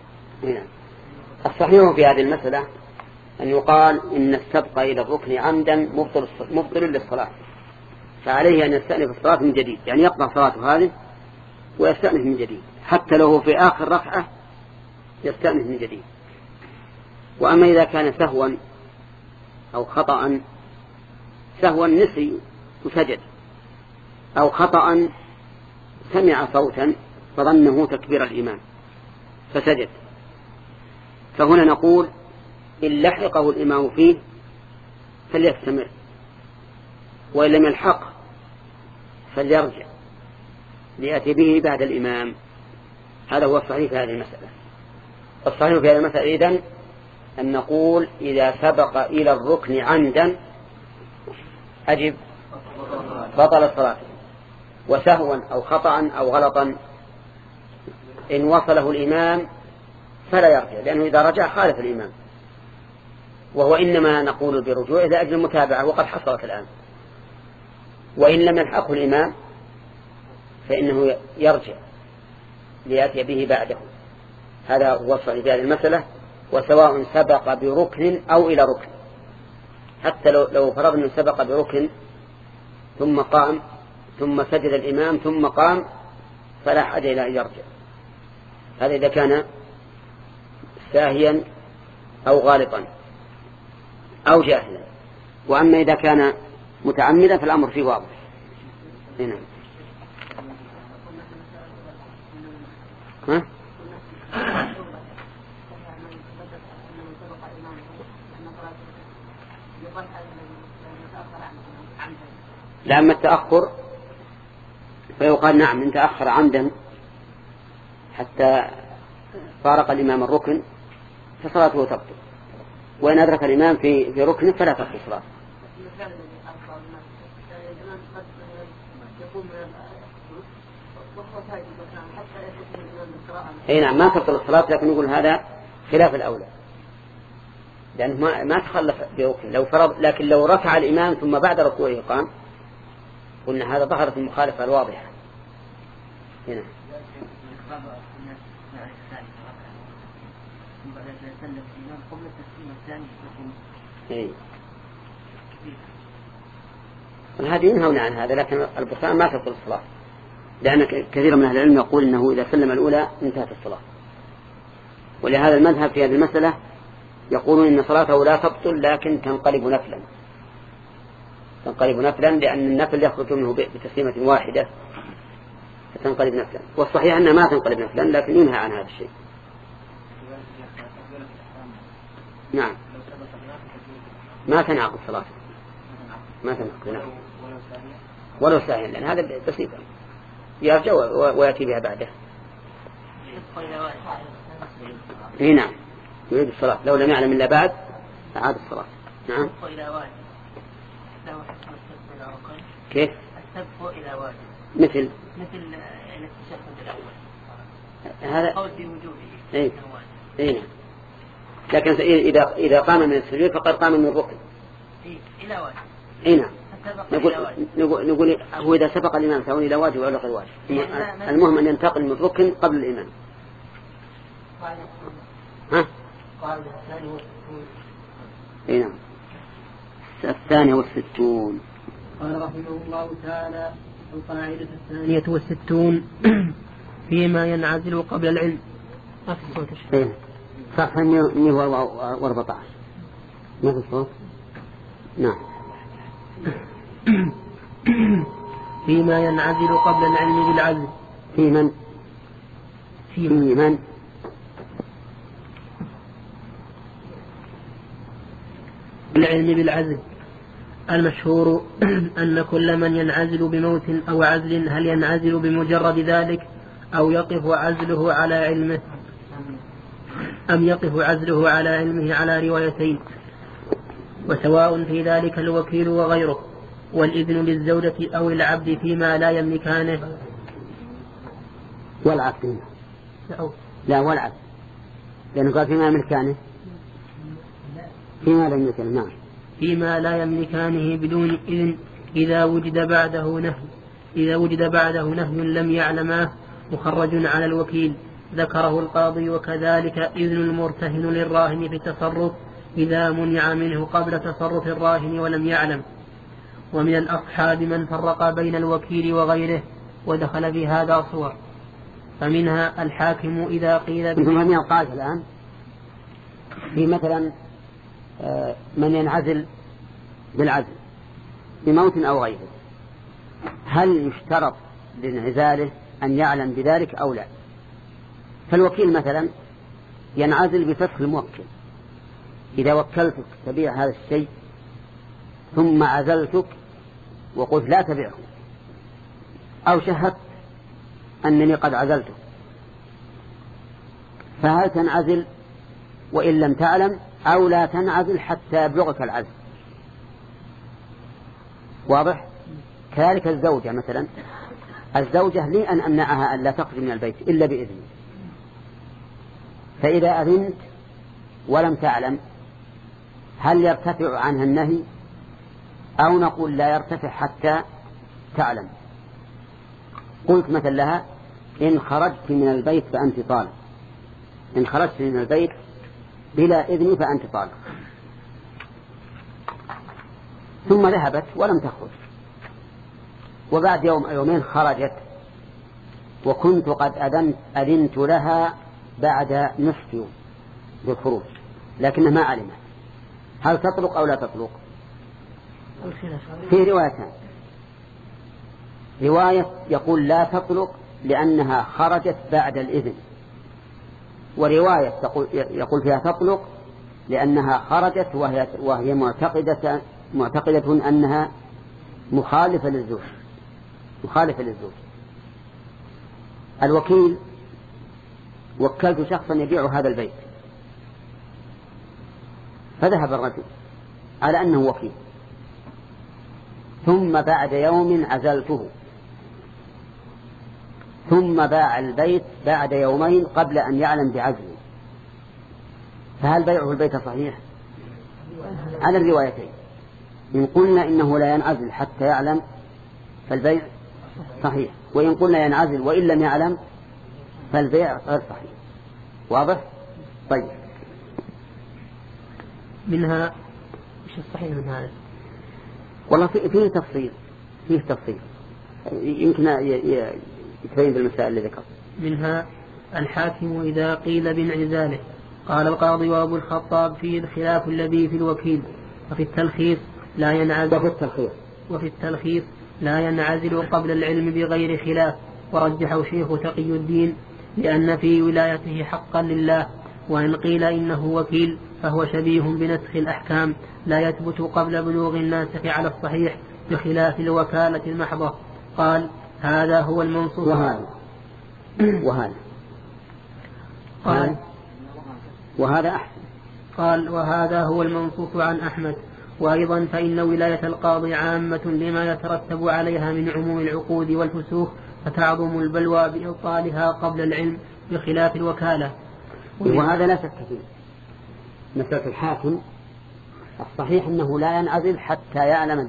الصحيح في هذه المسألة أن يقال إن السبق إلى الركن عمدا مبطل للصلاة، فعليه أن يستأنف الصلاة من جديد، يعني يقطع صلاته هذه ويستأنف من جديد، حتى لو في آخر ركعة يستأنف من جديد. وأما إذا كان سهوا أو خطأ، سهوا نسي وسجد، أو خطأ سمع صوتا فظنه تكبير الإمام فسجد، فهنا نقول إن لحقه الإمام فيه فليستمر، وإن لم يلحق فليرجع ليأتي به بعد الإمام. هذا هو الصحيح في هذه المسألة. الصحيح في هذه المسألة إذن أن نقول إذا سبق إلى الركن عمدا أجب بطل الصلاة، وسهوا أو خطأ أو غلطا إن وصله الإمام فلا يرجع، لأنه إذا رجع خالف الإمام، وهو إنما نقول برجوعه لأجل المتابعة وقد حصلت الآن. وإن لم يلحقه الإمام فإنه يرجع ليأتي به بعده. هذا هو الصحيح في هذه المسألة، وسواء سبق بركن أو إلى ركن. حتى لو فرضنا سبق بركن ثم قام ثم سجد الإمام ثم قام فلا حاجة إلى أن يرجع. هذا إذا كان ساهيا أو غالطا أو جاهلا. وأما إذا كان متعمدا فالأمر فيه واضح. هنا لأما التأخر فيقال نعم إن تأخر عمدا حتى فارق الإمام الركن فصلاته تبطل، وإن أدرك الإمام في ركن فلا تبطل صلاته. أي نعم ما تبطل الصلاة، لكن نقول هذا خلاف الأولى، لأنه ما تخلف بركن. لو فرض، لكن لو رفع الإمام ثم بعد ركوعه قام قلنا هذا ظهرت المخالفة الواضحة هنا. هذه ينهون عن هذا، لكن البطلان ما تدخل الصلاة، لأن كثير من أهل العلم يقول إنه إذا سلم الأولى انتهت الصلاة. ولهذا المذهب في هذه المسألة يقولون إن صلاته لا تبطل لكن تنقلب نفلا، لأن النفل يخرج منه بتسليمة واحدة فتنقلب نفلا. والصحيح أنها ما تنقلب نفلا لكن ينهى عن هذا الشيء. نعم ما تنعقد صلاته، ما تنعقد نعم. ولو ساهل، لأن هذا بسيط يرجع ويأتي بها بعده. نعم يريد الصلاة لو لم يعلم إلا بعد أعاد الصلاة. نعم كيف السبق إلى واجب مثل التشهد الأول هذا قول بوجوبه. اي نعم. لكن إذا قام من السجود فقد قام من الركن إلى واجب. اي نعم. نقول هو إذا سبق الإمام سواء إلى واجب أو غير واجب، المهم أن ينتقل من الركن قبل الإمام. ها؟ اي نعم. 62. قال رحمه الله تعالى: القاعدة 62 فيما ينعزل قبل العلم. صفحة 114 ما في الصوت. نعم. فيما ينعزل قبل العلم بالعزل. في من العلم بالعزل. المشهور أن كل من ينعزل بموت أو عزل هل ينعزل بمجرد ذلك أو يقف عزله على علمه أم يقف عزله على علمه على روايتين، وسواء في ذلك الوكيل وغيره، والإذن للزوجة أو العبد فيما لا يملكانه. والعبد لا والعبد لأنه قال فيما يملكانه، فيما لا يملكانه. نعم فيما لا يملكانه بدون إذن إذا وجد بعده نهي لم يعلماه مخرج على الوكيل ذكره القاضي. وكذلك إذن المرتهن للراهن في التصرف إذا منع منه قبل تصرف الراهن ولم يعلم. ومن الأصحاب من فرق بين الوكيل وغيره ودخل في هذا صور، فمنها الحاكم إذا قيل من يقال الآن في مثلا من ينعزل بالعزل بموت أو غيره، هل يشترط لانعزاله أن يعلم بذلك أو لا؟ فالوكيل مثلا ينعزل بفسخ الموكل، إذا وكلتك تبيع هذا الشيء ثم عزلتك وقلت لا تبيعه، أو شهدت أنني قد عزلته، فهل تنعزل وإن لم تعلم أو لا تنعزل حتى يبلغك العزل؟ واضح؟ كذلك الزوجة مثلا، الزوجة لي أن أمنعها أن لا تخرج من البيت إلا بإذني، فإذا أذنت ولم تعلم هل يرتفع عنها النهي أو نقول لا يرتفع حتى تعلم؟ قلت مثلا لها إن خرجت من البيت فأنت طالق، إن خرجت من البيت بلا إذن فأنت طالق، ثم ذهبت ولم تخرج، وبعد يوم يومين خرجت وكنت قد أذنت لها بعد نصف يوم بالخروج لكنها ما علمت، هل تطلق أو لا تطلق؟ في روايتان، رواية يقول لا تطلق لأنها خرجت بعد الإذن، ورواية يقول فيها تطلق لأنها خرجت وهي معتقدة أنها مخالفة للزوج. الوكيل وكلت شخصا يبيع هذا البيت، فذهب الرجل على أنه وكيل، ثم بعد يوم عزلته، ثم باع البيت بعد يومين قبل أن يعلم بعزله، فهل بيعه البيت صحيح؟ على الروايتين. إن قلنا إنه لا ينعزل حتى يعلم فالبيع صحيح، وإن قلنا ينعزل وإن لم يعلم فالبيع غير صحيح. واضح؟ طيب. منها إيش الصحيح من هذا؟ والله فيه تفصيل يمكن يتبين بالمسائل اللي ذكر. منها الحاكم إذا قيل بانعزاله. قال القاضي وأبو الخطاب فيه الخلاف الذي في الوكيل. وفي التلخيص لا ينعزل قبل العلم بغير خلاف، ورجحه شيخ تقي الدين لأن في ولايته حقا لله. وإن قيل إنه وكيل فهو شبيه بنسخ الأحكام لا يثبت قبل بلوغ الناسخ على الصحيح بخلاف الوكالة المحضة. قال هذا هو المنصوص. وهذا أحسن. قال وهذا هو المنصوص عن أحمد. وأيضا فإن ولاية القاضي عامة لما يترتب عليها من عموم العقود والفسوق، فتعظم البلوى بإبطالها قبل العلم بخلاف الوكالة. وهذا لا شك فيه. مسألة الحاكم الصحيح أنه لا ينعزل حتى يعلم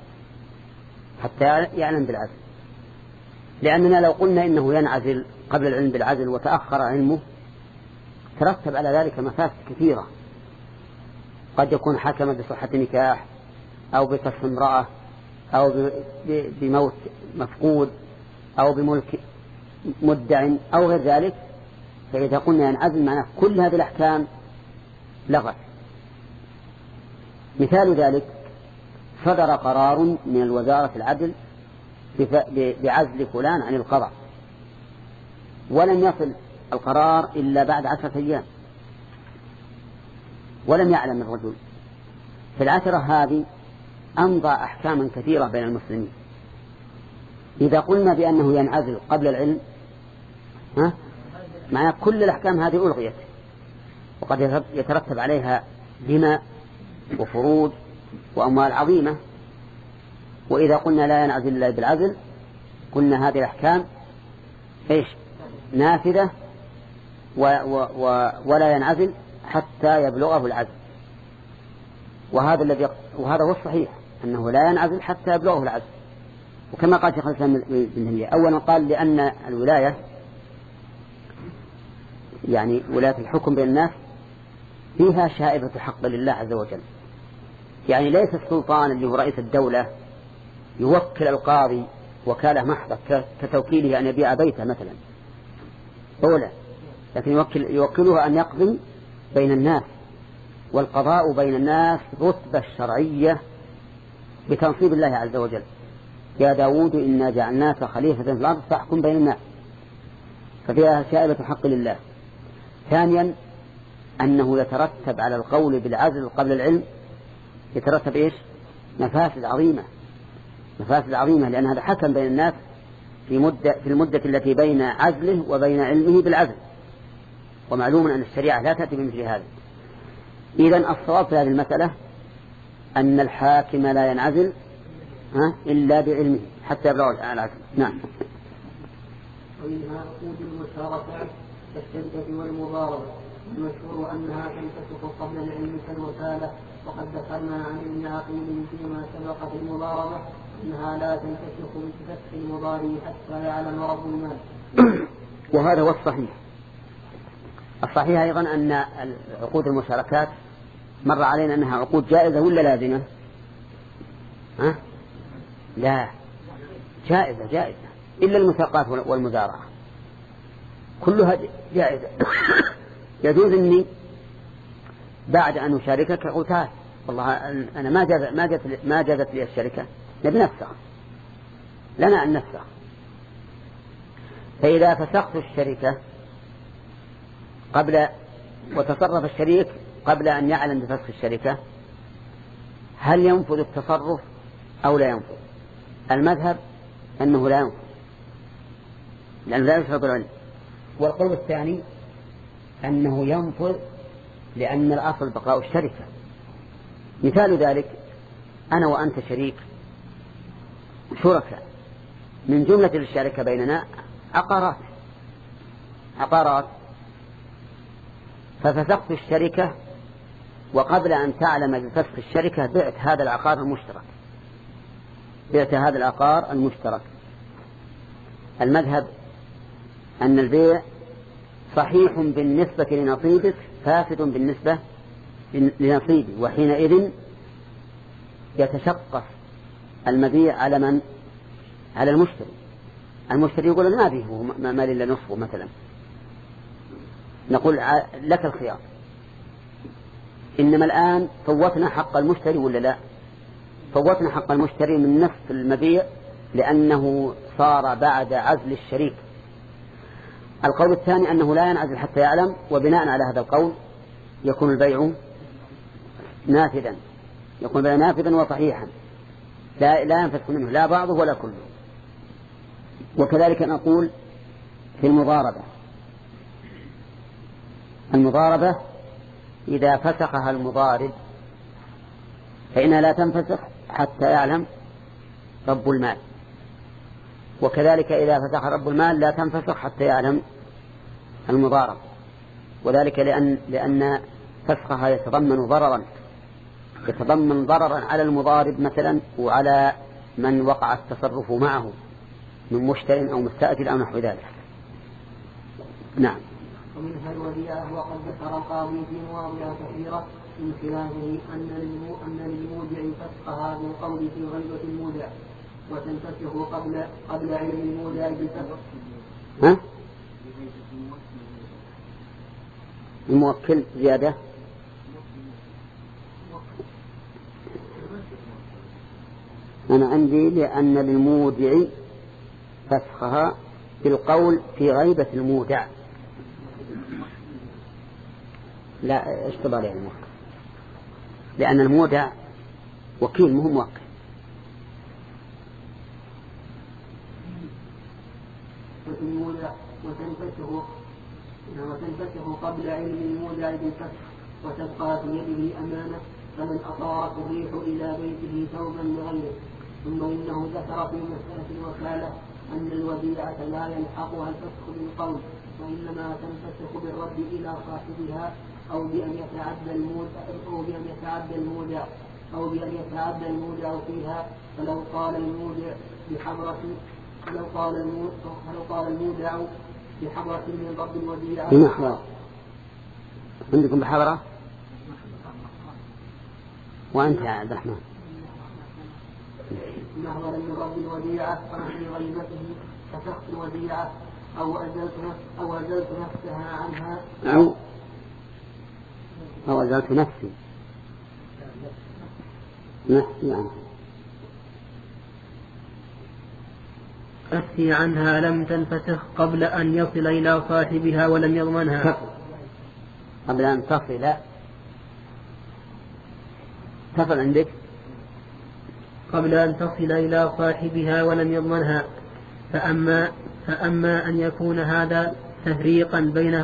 بالعزل، لأننا لو قلنا إنه ينعزل قبل العلم بالعزل وتأخر علمه ترتب على ذلك مفاسد كثيرة. قد يكون حكم بصحة نكاح أو بكسر امرأة أو بموت مفقود أو بملك مدع أو غير ذلك. فإذا قلنا ينعزل معناه كل هذه الأحكام لغت. مثال ذلك صدر قرار من الوزارة العدل بعزل فلان عن القضاء، ولم يصل القرار إلا بعد 10 أيام، ولم يعلم الرجل. في العشرة هذه أمضى أحكاما كثيرة بين المسلمين. إذا قلنا بأنه ينعزل قبل العلم معنى كل الأحكام هذه ألغيت، وقد يترتب عليها دماء وفروج وأموال عظيمة. وإذا قلنا لا ينعزل إلا بالعزل قلنا هذه الأحكام نافذة ولا ينعزل حتى يبلغه العزل. وهذا هو الصحيح أنه لا ينعزل حتى يبلغه العزل. وكما قال شيخ الإسلام ابن تيمية أولا قال لأن الولاية يعني ولاية الحكم بين الناس فيها شائبة حق لله عز وجل. يعني ليس السلطان اللي هو رئيس الدولة يوكل القاضي وكالة محضة كتوكيله أن يبيع بيته مثلا أولا، لكن يوكله أن يقضي بين الناس. والقضاء بين الناس رتبة شرعية بتنصيب الله عز وجل. يا داود إنا جعلناك خليفة في الأرض فاحكم بين الناس، ففيها شائبة حق لله. ثانيا أنه يترتب على القول بالعزل قبل العلم يترتب مفاسد عظيمة، لأن هذا حكم بين الناس في المدة التي بين عزله وبين علمه بالعزل، ومعلوم أن الشريعة لا تأتي بمثل هذا. إذن الصواب في هذه المسألة أن الحاكم لا ينعزل إلا بعلمه حتى يبلغ العزل. نعم. ومنها عقود المشاركة كالشركة والمضاربة، المشهور أنها تنفسخ قبل العلم كالوكالة. وقد ذكرنا عن ابن عقيل فيما سبق في المضاربة أنها لا تنفسخ بفتح المضارب حتى يعلم رب المال. وهذا هو الصحيح. الصحيح أيضا أن عقود المشاركات مر علينا أنها عقود جائزة ولا لازمة؟ لا، جائزة إلا المساقات والمزارعة كلها جائزة. يجوز أني بعد أن أشاركك قلت والله أنا ما جازت لي الشركة، نبي نفسخ، لنا أن نفسخ. فإذا فسخت الشركة وتصرف الشريك قبل أن يعلم بفسخ الشركة، هل ينفذ التصرف أو لا ينفذ؟ المذهب أنه لا ينفذ لأنه لا يشرط العلم. والقول الثاني أنه ينفذ لأن الأصل بقاء الشركة. مثال ذلك أنا وأنت شركاء، من جملة الشركة بيننا عقارات، ففسخت الشركة وقبل أن تعلم بفسخ الشركة بعت هذا العقار المشترك، بعت هذا العقار المشترك. المذهب أن البيع صحيح بالنسبة لنصيبك فاسد بالنسبة لنصيبي، وحينئذ يتشقق المبيع على من؟ على المشتري. المشتري يقول ما فيه مال إلا نصفه مثلا، نقول لك الخيار. إنما الآن فوتنا حق المشتري ولا لا؟ فوتنا حق المشتري من نصف المبيع لأنه صار بعد عزل الشريك. القول الثاني أنه لا ينعزل حتى يعلم، وبناء على هذا القول يكون البيع نافذا، يكون البيع نافذا وصحيحا لا ينفسخ منه لا بعضه ولا كله. وكذلك نقول في المضاربة إذا فسخها المضارب فإنها لا تنفسخ حتى يعلم رب المال، وكذلك إذا فسخ رب المال لا تنفسخ حتى يعلم المضارب، وذلك لأن فسخها يتضمن ضررا على المضارب مثلا وعلى من وقع التصرف معه من مشتر أو مستأجر أو نحو ذلك. نعم. ومنها الوديعة، وقد ذكر القاضي في مواضع كثيرة من خلافه أن للمودع فسخها بالقول في غيبة المودع وتنفسخ قبل علم المودع بالفسخ. الموكل زيادة. أنا عندي لأن للمودع فسخها بالقول في غيبة المودع. لا اشتبه عليه الموكل، لأن المودع وكيل مهم موكل. وتنفسخ قبل علم المودع بالفسخ وتبقى في يده أمانة فمن أطارت الريح إلى بيته ثوبا لغيره. ثم إنه ذكر في مسألة الوكالة أن الوديعة لا يلحقها الفسخ بالقول، وإنما تنفسخ بالرد إلى صاحبها أو بأن يتعدى المودع فيها. فلو قال المودع بحضرة من رب الوديعة. بمحضر عندكم بحضرة وأنت يا عبد الرحمن محضر من رب الوديعة في غيبته فسخت الوديعة أو أزلت نفسها عنها أو أزلت نفسي عنها. نفسي عنها لم تنفسخ قبل أن يصل إلى صاحبها ولم يضمنها. قبل أن تصل عندك قبل أن تصل إلى صاحبها ولم يضمنها. فأما أن يكون هذا تفريقا بين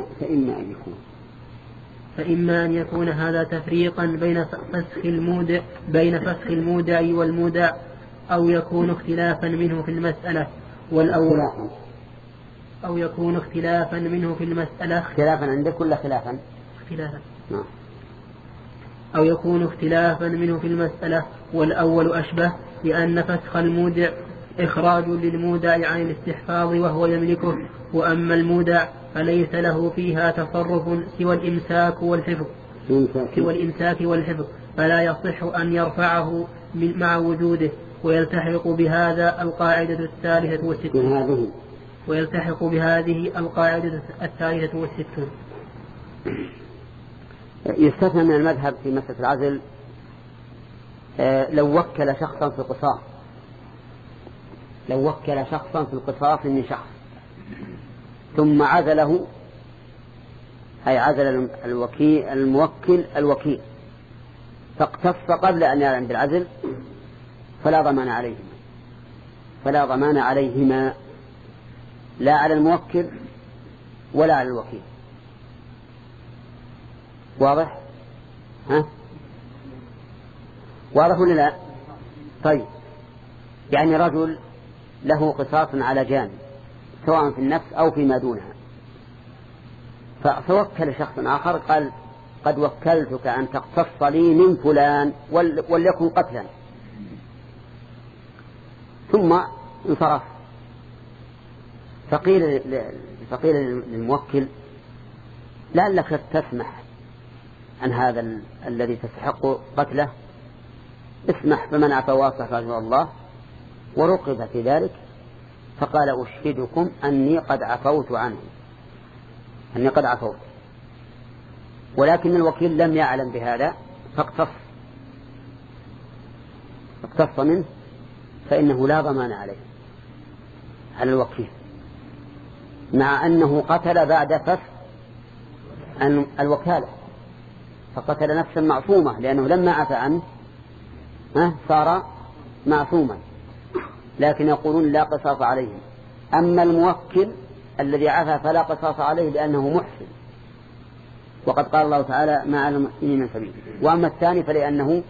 فإما أن يكون هذا تفريقا بين فسخ المودع والمودع، أو يكون اختلافا منه في المسألة أو يكون اختلافا منه في المسألة. اختلافا عندك ولا خلافا؟ اختلافا. نعم. أو يكون اختلافا منه في المسألة، والأول أشبه، لأن فسخ المودع إخراج للمودع عن الاستحفاظ وهو يملكه، وأما المودع فليس له فيها تصرف سوى الإمساك والحفظ، فلا يصح أن يرفعه مع وجوده. ويلتحق بهذا القاعدة الثالثة والستون. يستثنى من المذهب في مسألة العزل لو وكل شخصا في القصاص من شخص ثم عزله، أي عزل الموكل فاقتص قبل أن يعلم بالعزل، فلا ضمان عليهما لا على الموكل ولا على الوكيل. واضح؟ واضح ولا لا؟ طيب، يعني رجل له قصاص على جانب سواء في النفس أو فيما دونها، فوكل شخص آخر قال قد وكلتك أن تقتص لي من فلان وليكن قتلا، ثم انصرف. فقيل للموكل لعلك تسمح عن هذا الذي تستحق قتله، اسمح فمن عفا واصلح رحمه الله، ورقب في ذلك. فقال أشهدكم أني قد عفوت عنه، أني قد عفوت. ولكن الوكيل لم يعلم بهذا فاقتص منه، فإنه لا ضمان عليه على الوكيل، مع أنه قتل بعد فسخ الوكالة، فقتل نفسا معصومة، لأنه لما عفى عنه صار معصوما. لكن يقولون لا قصاص عليهم. أما الموكل الذي عفى فلا قصاص عليه لأنه محسن، وقد قال الله تعالى ما على المحسنين من سبيل. وأما الثاني فلأنه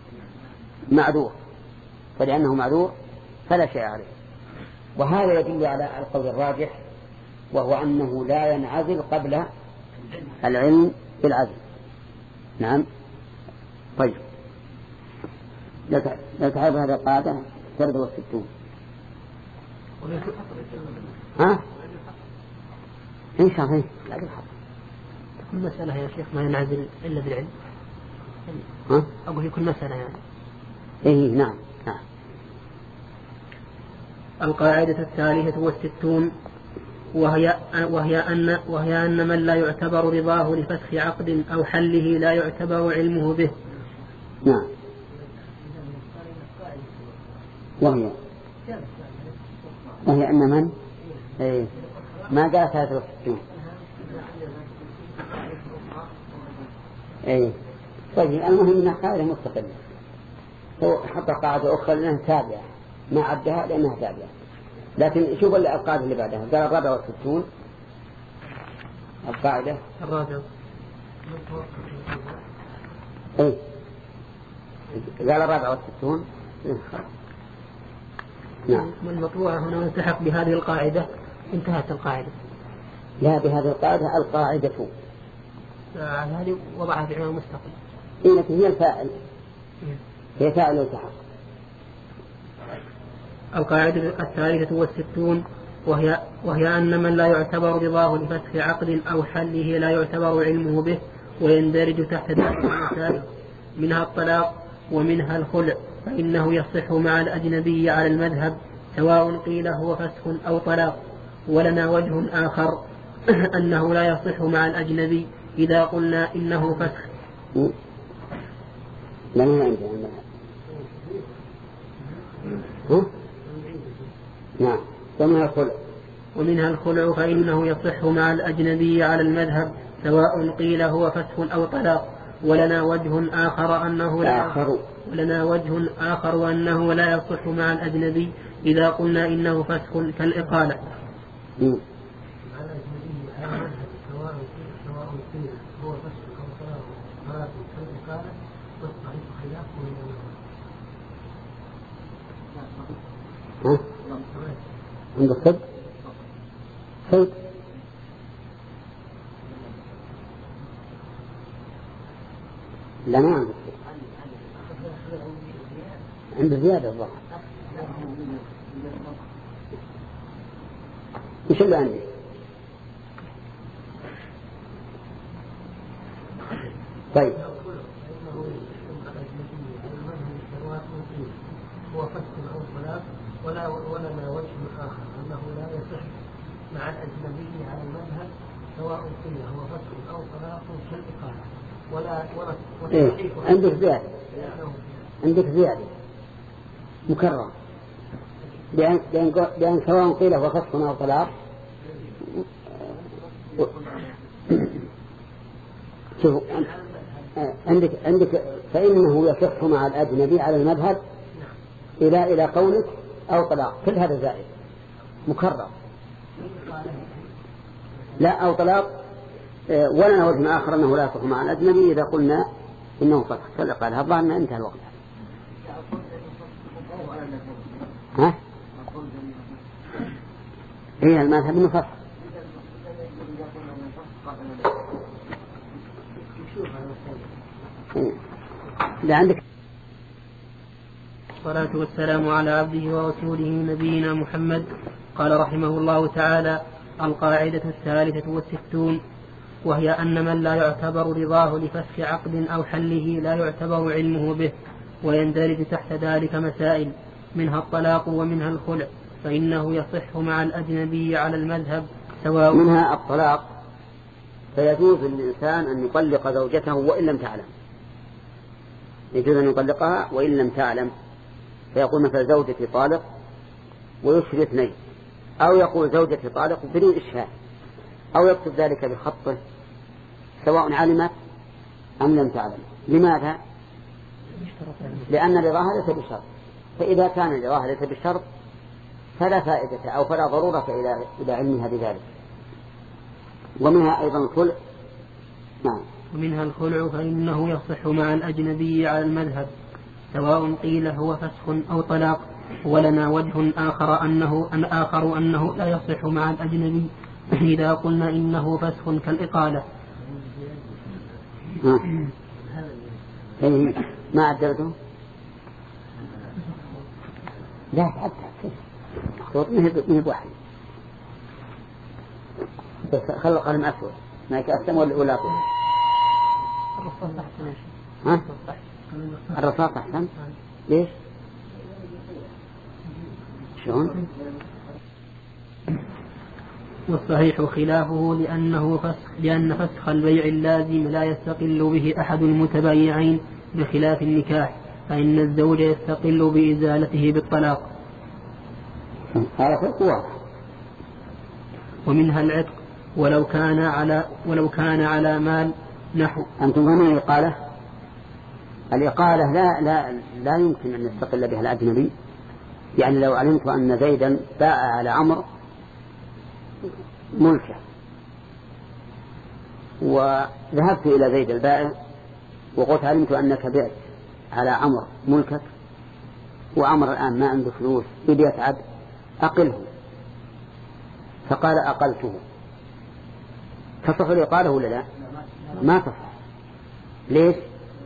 معذور فلا شيء عليه. وهذا يدل على القول الراجح، وهو أنه لا ينعزل قبل العلم بالعزل. نعم. طيب، لا تعرف هذا القاعدة 63. ها؟ إن شاء الله لا بالحق. كل مسألة يا شيخ ما ينعزل إلا بالعلم. ها؟ أقول في كل مسألة يعني. إيه نعم. القاعدة 63 وهي أن من لا يعتبر رضاه لفسخ عقد أو حله لا يعتبر علمه به. نعم. وهي أن من ما قال 63. طيب المهم أنها قاعدة مستقلة. هو حتى قاعدة أخرى لأنها تابعة، ما عدها لأنها تابعة. لكن شوف القاعدة اللي بعدها، قال 64 القاعدة الرابعة. قال 64. نعم. والمطبوع هنا يلتحق بهذه القاعدة. انتهت القاعدة. لا، بهذه القاعدة القاعدة هذه وضعها في عنوان مستقل. لكن هي الفاعل، هي فاعل يلتحق. القاعدة 63 وهي أن من لا يعتبر رضاه لفسخ عقد أو حله لا يعتبر علمه به، ويندرج تحت ذلك المسائل منها الطلاق ومنها الخلع، فإنه يصح مع الأجنبي على المذهب سواء قيل هو فسخ أو طلاق. ولنا وجه آخر أنه لا يصح مع الأجنبي إذا قلنا إنه فسخ. نعم. ومنها الخلع فإنه يصح مع الأجنبي على المذهب سواء قيل هو فسخ أو طلاق. ولنا وجه آخر أنه لا يصح مع الأجنبي إذا قلنا إنه فسخ كالإقالة. عندك صدق؟ صدق؟ لا ما عندك صدق، عند زيادة الظاهر. وش اللي عندي؟ طيب. هو فسخ أو طلاق. ولنا وجه آخر أنه لا يصح مع الأجنبي على المذهب سواء قيل هو فسخ أو طلاق كالإقالة. عندك زيادة مكرر، لأن سواء قيل هو فسخ أو طلاق. شوف عندك فإنه يصح مع الأجنبي على المذهب إلى قولك أو طلاق، كل هذا زائد مكرر. لا أو طلاق. ولنا وجه آخر أنه لا يصح مع الأجنبي إذا قلنا إنه فسخ كالإقالة. ظهرنا انتهى الوقت. ها؟ إيه المذهب إنه فسخ. لا عندك والصلاة والسلام على عبده ورسوله نبينا محمد. قال رحمه الله تعالى: القاعدة 63 وهي أن من لا يعتبر رضاه لفسخ عقد أو حله لا يعتبر علمه به، ويندرج تحت ذلك مسائل منها الطلاق ومنها الخلع، فإنه يصح مع الأجنبي على المذهب سواء. منها الطلاق، فيجوز للإنسان أن يطلق زوجته وإن لم تعلم، يجوز أن يطلقها وإن لم تعلم، فيقول مثل زوجتي طالق ويشهد اثنين، أو يقول زوجتي طالق بدون إشهاد، أو يكتب ذلك بخطه سواء علمت أم لم تعلم. لماذا؟ لأن رضاها ليس بشرط، فإذا كان رضاها ليس بشرط فلا فائدة أو فلا ضرورة إلى علمها بذلك. ومنها أيضا الخلع. نعم. ومنها الخلع فإنه يصح مع الأجنبي على المذهب سواء قيل هو فسخ أو طلاق، ولنا وجه آخر أنه لا يصح مع الأجنبي إذا قلنا إنه فسخ كالإقالة. ما عدلته؟ لا تعدل خطوط مهب واحد، خلق قلم أسود ما يتأثم ولا أقول. ها؟ الرصاص أحسن. ليش؟ شلون؟ والصحيح خلافه لأن فسخ البيع اللازم لا يستقل به أحد المتبايعين بخلاف النكاح، فإن الزوج يستقل بإزالته بالطلاق. هذا فرق واضح. ومنها العتق ولو كان على مال نحو. أنتم فهمون الإقالة؟ الإقالة لا يمكن أن يستقل بها الأجنبي. يعني لو علمت أن زيدا باع على عمرو ملكه، وذهبت إلى زيد البائع وقلت علمت أنك بعت على عمرو ملكك، وعمر الآن ما عنده فلوس يبي يتعب، أقله. فقال أقلته، تصح الإقالة ولا لا؟ ما تصح. ليش؟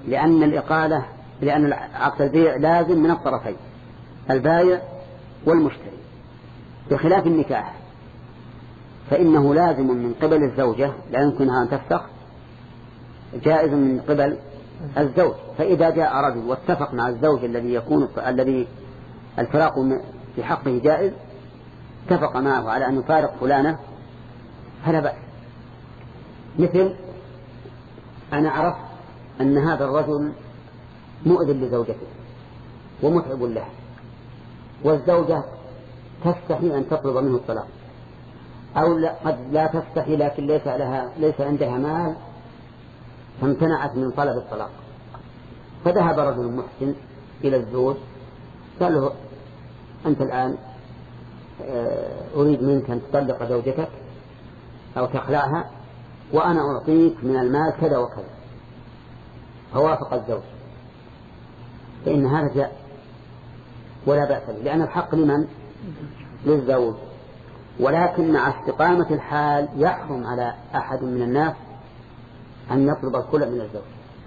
لأن عقد البيع لازم من الطرفين، البايع والمشتري، بخلاف النكاح فإنه لازم من قبل الزوجة، لا يمكنها أن تفسخ، جائز من قبل الزوج. فإذا جاء رجل واتفق مع الزوج الذي الفراق في حقه جائز، اتفق معه على أن يفارق فلانة فلا بأس. مثل أنا عرفت أن هذا الرجل مؤذن لزوجته ومتعب له، والزوجة تستحي أن تطلب منه الطلاق، أو قد لا تستحي لكن ليس عندها مال فامتنعت من طلب الطلاق. فذهب رجل محسن إلى الزوج قال له: أنت الآن أريد منك أن تطلق زوجتك أو تخلعها، وأنا أعطيك من المال كذا وكذا. فوافق الزوج، فإن هذا جاء ولا بأس به، لأن الحق لمن؟ للزوج. ولكن مع استقامة الحال يحرم على أحد من الناس أن يطلب الخلع من الزوج،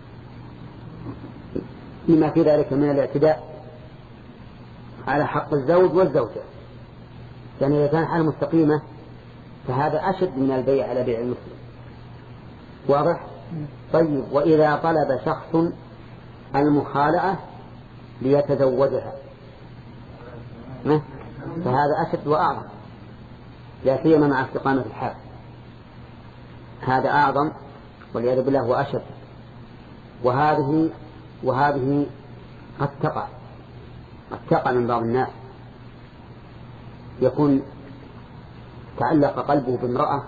لما في ذلك من الاعتداء على حق الزوج والزوجة. يعني إذا كان حال مستقيمة فهذا أشد من البيع على بيع المسلم. واضح؟ طيب، وإذا طلب شخص المخالعة ليتزوجها فهذا أشد وأعظم، لا سيما مع استقامة الحال، هذا أعظم والعياذ بالله وأشد. وهذه قد تقع من بعض الناس، يكون تعلق قلبه بامرأة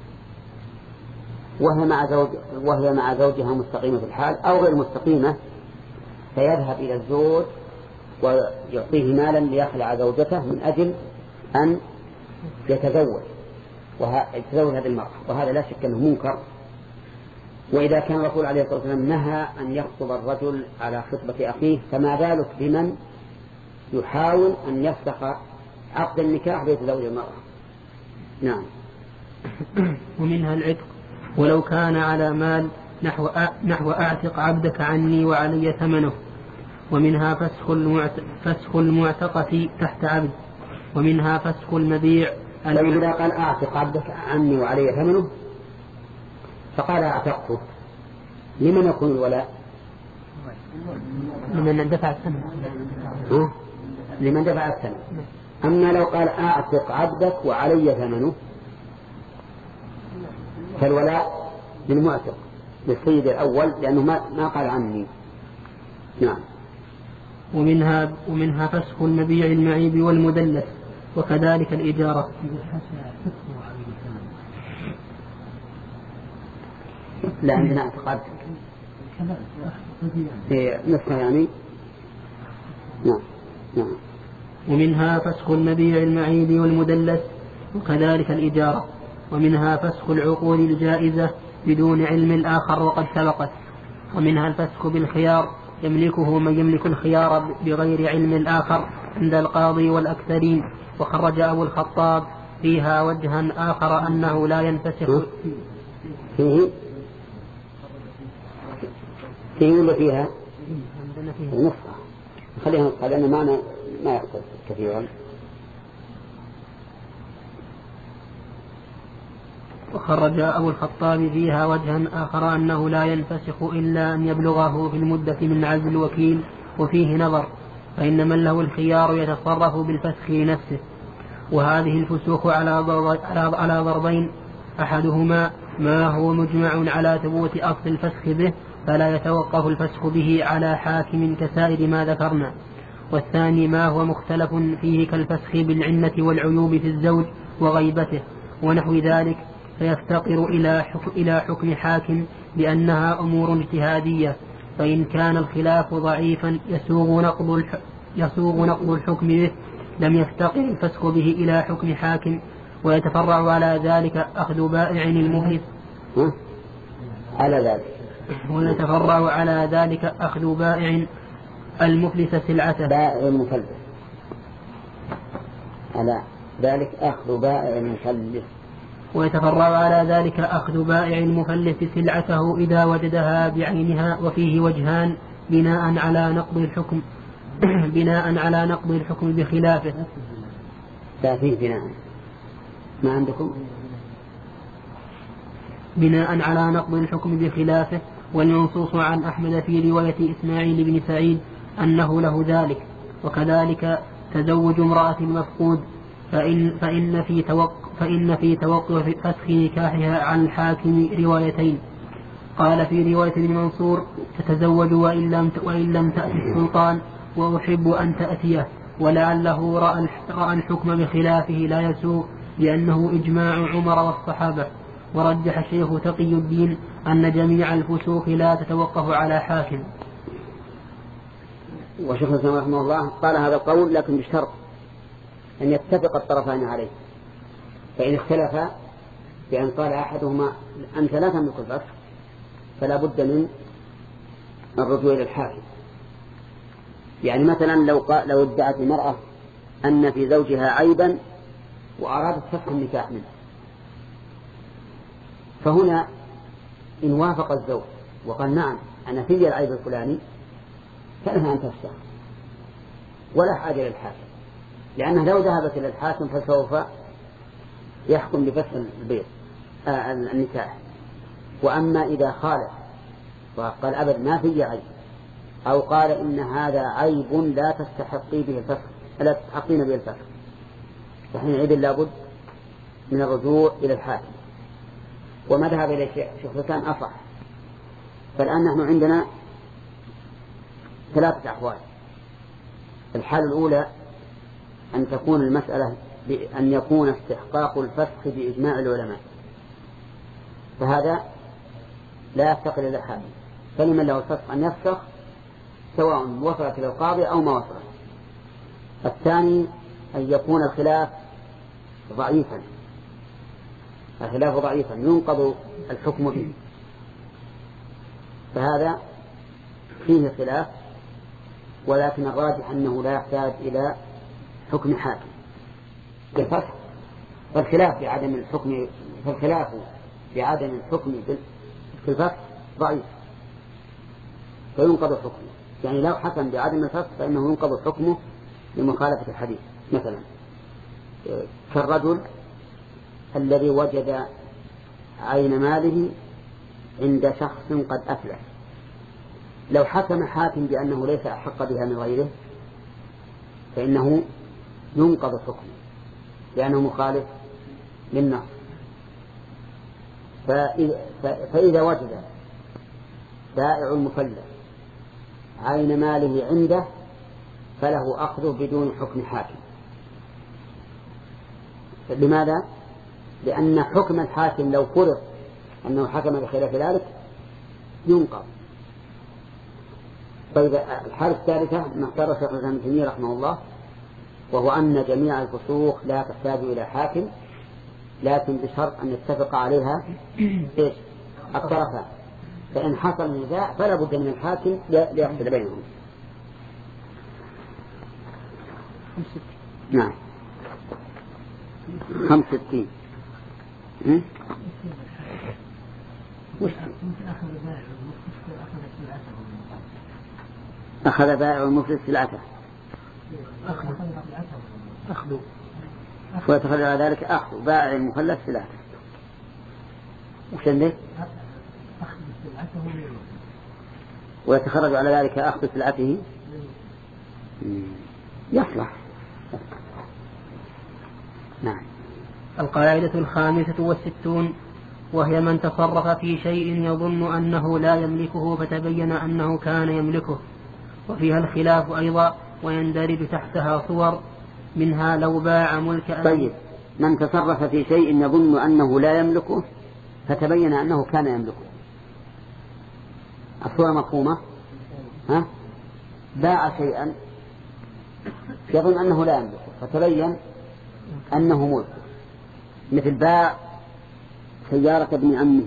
وهي مع زوجها مستقيمة الحال أو غير مستقيمة، فيذهب إلى الزوج ويعطيه مالا ليخلع زوجته من أجل أن يتزوج هذه المرأة، وهذا لا شك أنه منكر. وإذا كان الرسول عليه الصلاة والسلام نهى أن يخطب الرجل على خطبة أخيه، فما بالك بمن يحاول أن يفسخ عقد النكاح ليتزوج المرأة. نعم. ومنها العتق ولو كان على مال نحو أعتق عبدك عني وعلي ثمنه، ومنها فسخ المعتقة تحت عبد، ومنها فسخ المبيع. إذا قال أعتق عبدك عني وعلي ثمنه فقال أعتقته، لمن يكون الولاء؟ لمن دفع الثمن. لمن دفع الثمن. أما لو قال أعتق عبدك وعلي ثمنه فالولاء للمعتق للسيد الأول لأنه ما قال عني. نعم. ومنها فسخ المبيع المعيب والمدلس، وكذلك الإجارة. لا عندنا اعتقاد في نسخة يعني. نعم. ومنها فسخ المبيع المعيب والمدلس، وكذلك الإجارة. ومنها فسخ العقود الجائزة بدون علم الآخر وقد سبقت. ومنها الفسخ بالخيار يملكه من يملك الخيار بغير علم الآخر عند القاضي والأكثرين. وخرج أبو الخطاب فيها وجها آخر أنه لا ينفسخ فيه ولا فيها نصف. خليها نصف لأن معنى ما يحصل كثيرا. وخرج أبو الخطاب فيها وجها آخر أنه لا ينفسخ إلا أن يبلغه في المدة من عزل الوكيل، وفيه نظر، فإن من له الخيار يتصرف بالفسخ لنفسه. وهذه الفسوخ على ضربين: أحدهما ما هو مجمع على ثبوت أصل الفسخ به فلا يتوقف الفسخ به على حاكم كسائر ما ذكرنا، والثاني ما هو مختلف فيه كالفسخ بالعنة والعيوب في الزوج وغيبته ونحو ذلك، فيفتقر إلى حكم حاكم بأنها أمور اجتهادية، فإن كان الخلاف ضعيفا يسوغ نقض الحكم به لم يفتقر الفسخ به إلى حكم حاكم. ويتفرع على ذلك أخذ بائع المفلس ويتفرع على ذلك أخذ بائع المفلس سلعته. بائع المفلس على ذلك أخذ بائع المفلس. ويتفرع على ذلك أخذ بائع المفلس سلعته إذا وجدها بعينها. وفيه وجهان بناء على نقض الحكم بخلافه. فيه بناء ما عندكم بناء على نقض الحكم بخلافه. والمنصوص عن أحمد في رواية إسماعيل بن سعيد أنه له ذلك. وكذلك تزوج امرأة المفقود فإن في توقف فسخ نكاحها عن الحاكم روايتين. قال في رواية ابن منصور: تتزوج وإن لم تأتي السلطان وأحب أن تأتيه. ولعله رأى الحكم بخلافه لا يسوء لأنه إجماع عمر والصحابة. ورجح الشيخ تقي الدين أن جميع الفسوق لا تتوقف على حاكم. وشيخ الإسلام رحمه الله قال هذا القول لكن بشرط أن يتفق الطرفان عليه، فإن اختلفا بأن قال أحدهما أنت لا تملك الفسخ فلا بد من الرجوع إلى الحاكم. يعني مثلا لو ادعت المرأة أن في زوجها عيبا وأرادت فسخ النكاح منه، فهنا إن وافق الزوج وقال نعم أنا في العيب الفلاني فلها أن تفسخ ولا حاجة للحاكم، لأنها لو ذهبت إلى الحاكم فسوف يحكم بفسخ النكاح. وأما إذا خالف وقال أبد ما في عيب أو قال إن هذا عيب لا تستحقين به الفسخ فحينئذ لابد من الرجوع إلى الحاكم. وما ذهب إلى شيخ الإسلام أصح. فالآن نحن عندنا ثلاثة أحوال. الحالة الأولى أن تكون المسألة بأن يكون استحقاق الفسخ بإجماع العلماء، فهذا لا يفتقر إلى الحاكم، فلمن له الفسخ أن يفسخ سواء وصلت إلى القاضي أو ما وصلت. الثاني أن يكون الخلاف ضعيفا ينقض الحكم به، فهذا فيه خلاف، ولكن الراجح أنه لا يحتاج إلى حكم حاكم بالفسخ. فالخلاف بعدم الحكم في الفسخ ضعيف فينقض الحكم يعني لو حكم بعدم الفسق فإنه ينقض حكمه لمخالفة الحديث. مثلا كالرجل الذي وجد عين ماله عند شخص قد أفلس، لو حكم حاكم بأنه ليس أحق بها من غيره فإنه ينقض حكمه لأنه مخالف للنص. فإذا وجد بائع المفلس عين ماله عنده فله أخذه بدون حكم حاكم. لماذا؟ لأن حكم الحاكم لو فرض أنه حكم بخلاف ذلك ينقض. طيب الحالة الثالثة ما اختار شيخ الإسلام ابن تيمية رحمه الله، وهو أن جميع الفسوق لا تحتاج إلى حاكم لكن بشرط أن يتفق عليها الطرفان، فإن حصل نزاع فلا بد من الحاكم ليفصل بينهم. نعم 65. أخذ بائع المفلس سلعته ويتخرج على ذلك أخذ بائع المفلس سلعته. وش عندك؟ ويتخرج على ذلك أخذ سلعته يصلح. نعم. القاعدة 65 وهي من تصرف في شيء يظن أنه لا يملكه فتبين أنه كان يملكه، وفيها الخلاف أيضا ويندرج تحتها صور منها لو باع ملك طيب من تصرف في شيء يظن أنه لا يملكه فتبين أنه كان يملكه، الصورة مفهومة؟ ها؟ باع شيئا يظن أنه لا يملكه فتبين أنه ملكه، مثل باع سيارة ابن عمه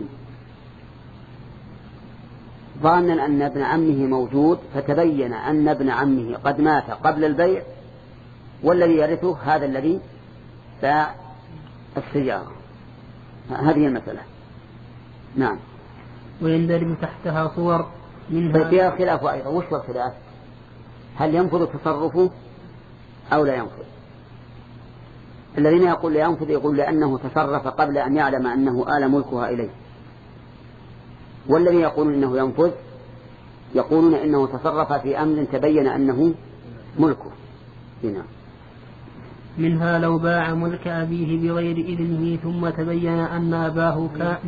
ظانا أن ابن عمه موجود فتبين أن ابن عمه قد مات قبل البيع والذي يرثه هذا الذي باع السيارة. هذه المسألة. نعم. ويندرج تحتها صور منها فيها خلاف أيضا. وش الخلاف؟ هل ينفذ تصرفه أو لا ينفذ؟ الذين يقول لا ينفذ يقول لأنه تصرف قبل أن يعلم أنه آل ملكها إليه، والذي يقولون إنه ينفذ يقولون إنه تصرف في أمر تبين أنه ملكه. هنا منها لو باع ملك أبيه بغير إذنه ثم تبين أن أباه كان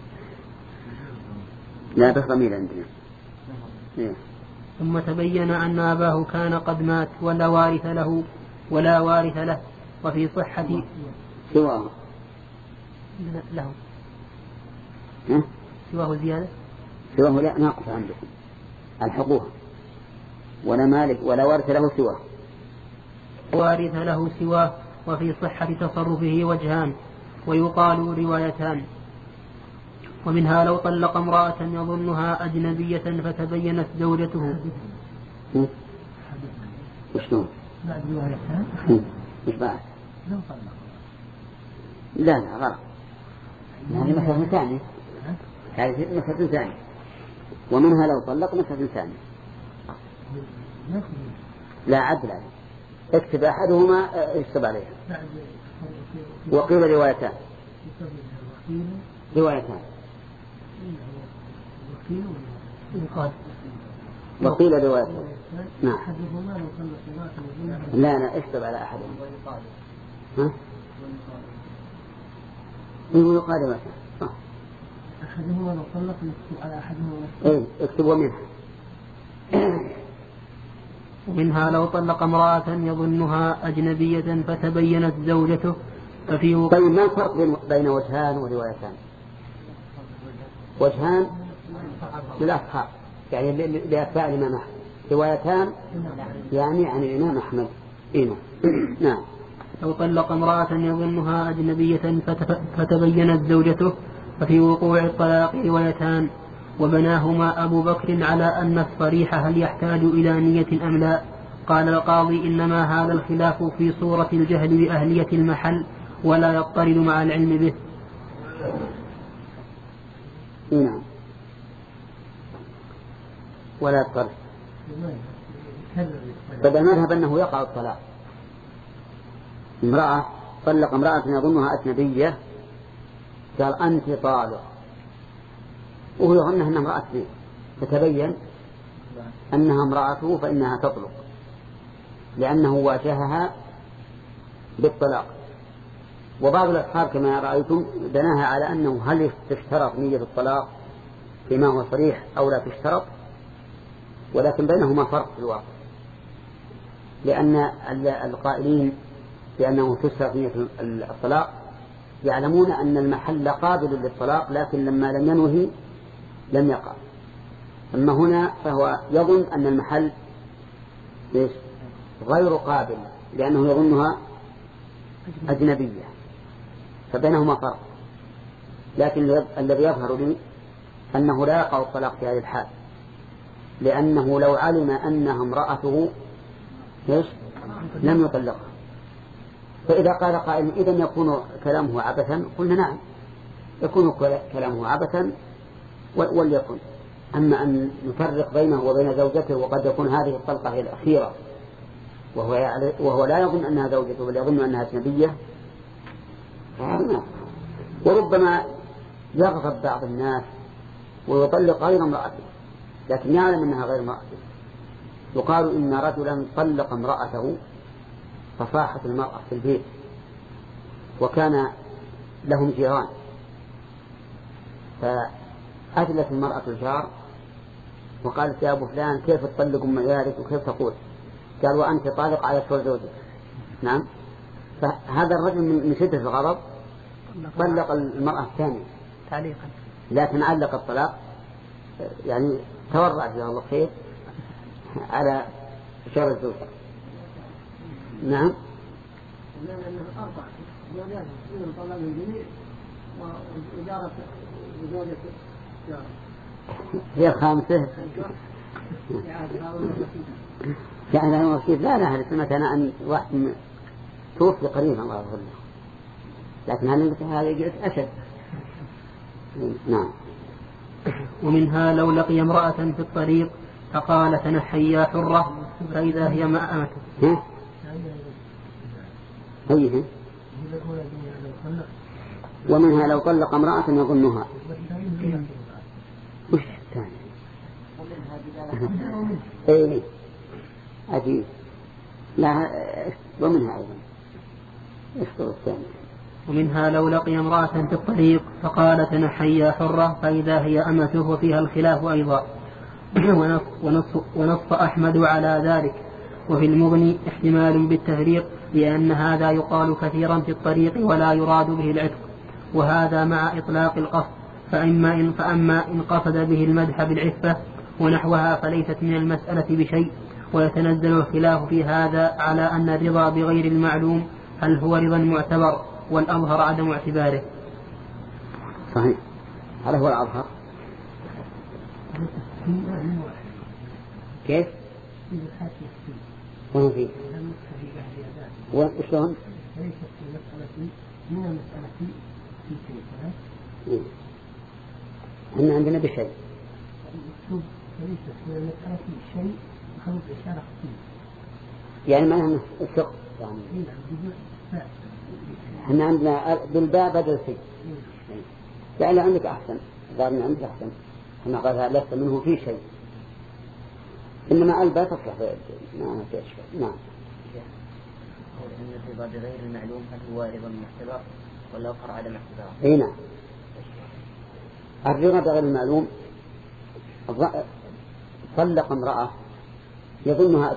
لا بضمير عندنا ثم تبين أن أباه كان قد مات ولا وارث له وفي صحة سواه له سواه زيادة سواه لا ناقص عندكم الحقوق ولا مالك ولا وارث له سواه وارث له سواه. وفي صحة تصرفه وجهان ويقال روايتان. ومنها لو طلق امرأة يظنها أجنبية فتبينت زوجته. وشلون؟ بعد روايتان مش بعد لو طلق لا غلط. هذه مسألة ثانية. هذه مسألة ثانية. ومنها لو طلق مسألة ثانية. لا عدل عليه. اكتب أحدهما اكتب عليه. وقيل روايتان وقيل روايتان. نعم. لا اكتب على أحدهما. ها؟ يقال روايتان. أحدهما لو طلق يكتب على أحدهما. إيه اكتب ومنها. ومنها لو طلق امرأة يظنها أجنبية فتبينت زوجته ففي طيب ما الفرق بين وجهان وروايتان؟ وجهان للأصحاب يعني لأتباع الإمام أحمد، روايتان يعني عن الإمام أحمد. نعم. لو طلق امرأة يظنها أجنبية فتبينت زوجته ففي وقوع الطلاق روايتان وبناهما أبو بكر على أن الصريح هل يحتاج إلى نية أم لا. قال القاضي إنما هذا الخلاف في صورة الجهل بأهلية المحل ولا يضطرد مع العلم به. نعم ولا يضطرد طيب المذهب أنه يقع الطلاق. امرأة طلق امرأة يظنها أجنبية قال أنت طالق وهو يظنها أنها امرأة به، فتبين أنها امرأته فإنها تطلق لأنه واجهها بالطلاق. وبعض الأصحاب كما رأيتم بناها على أنه هل تشترط نية الطلاق فيما هو صريح أو لا تشترط، ولكن بينهما فرق في الواقع، لأن القائلين بأنه تشترط نية الطلاق يعلمون أن المحل قابل للطلاق لكن لما لم ينوه لم يقع. أما هنا فهو يظن أن المحل غير قابل لأنه يظنها أجنبية، فبينهما فرق. لكن الذي يظهر لي أنه لا يقع الطلاق في هذه الحال، لأنه لو علم أنها امرأته لم يطلقها. فإذا قال قائل إذن يكون كلامه عبثا، قلنا نعم يكون كلامه عبثا وليكن. أما أن نفرق بينه وبين زوجته وقد يكون هذه الطلقة هي الأخيرة وهو لا يظن أنها زوجته بل يظن أنها أجنبية، وربما يغضب بعض الناس ويطلق غير امرأته لكن يعلم أنها غير امرأته. يقال إن رجلا طلق امرأته فصاحت المرأة في البيت وكان لهم جيران، فأجلت المرأة الجار وقالت يا أبو فلان كيف تطلق أم عيالك وكيف تقول؟ قال وأنت طالق على سوى زوجك. نعم. فهذا الرجل من شدة الغضب طلق المرأة الثانية تعليقا، لكن علق الطلاق يعني تورع جزاه الله خير على شر الزوجة. نعم. هي الخامسة يعني أنا وكيف لا هذا سمعت أنا أن واحد توفي قريبا الله يغفر له، لكن هذا يجلس أشد. نعم. ومنها لو لقي امرأة في الطريق فقال تنحي يا حرة فإذا هي مأمته. هي ومنها لو طلق امرأة يظنها. وش الثاني؟ ايه عجيب. لا ومنها أيضا اشترط الثاني. ومنها لو لقي امرأة في الطريق فقال تنحي يا حرة فإذا هي أمته وفيها الخلاف أيضا. ونص أحمد على ذلك. وفي المغني احتمال بالتفريق لأن هذا يقال كثيرا في الطريق ولا يراد به العتق، وهذا مع إطلاق القصد. فأما إن قصد به المدح بالعفة ونحوها فليست من المسألة بشيء. ويتنزل الخلاف في هذا على أن الرضا بغير المعلوم هل هو رضا معتبر، والأظهر عدم اعتباره. صحيح. هذا هو الأظهر. كيف؟ وهو فيه وشلون؟ ليست المسألة من المسألة في شيء. احنا عندنا بشيء. ليست من المسألة في شيء خلط إشارة خطير. يعني ما هم الثقة يعني. احنا عندنا بالباء بدل شيء. يعني عندك أحسن، ظاهر عندك أحسن. احنا قال لست منه في شيء. إنما الباء تصلح ما تشفى. نعم. إن الرضا بغير المعلوم هل هو رضا معتبر ولا أخر عدم اعتبار؟ أي نعم. الرضا بغير المعلوم طلق امرأة يظنها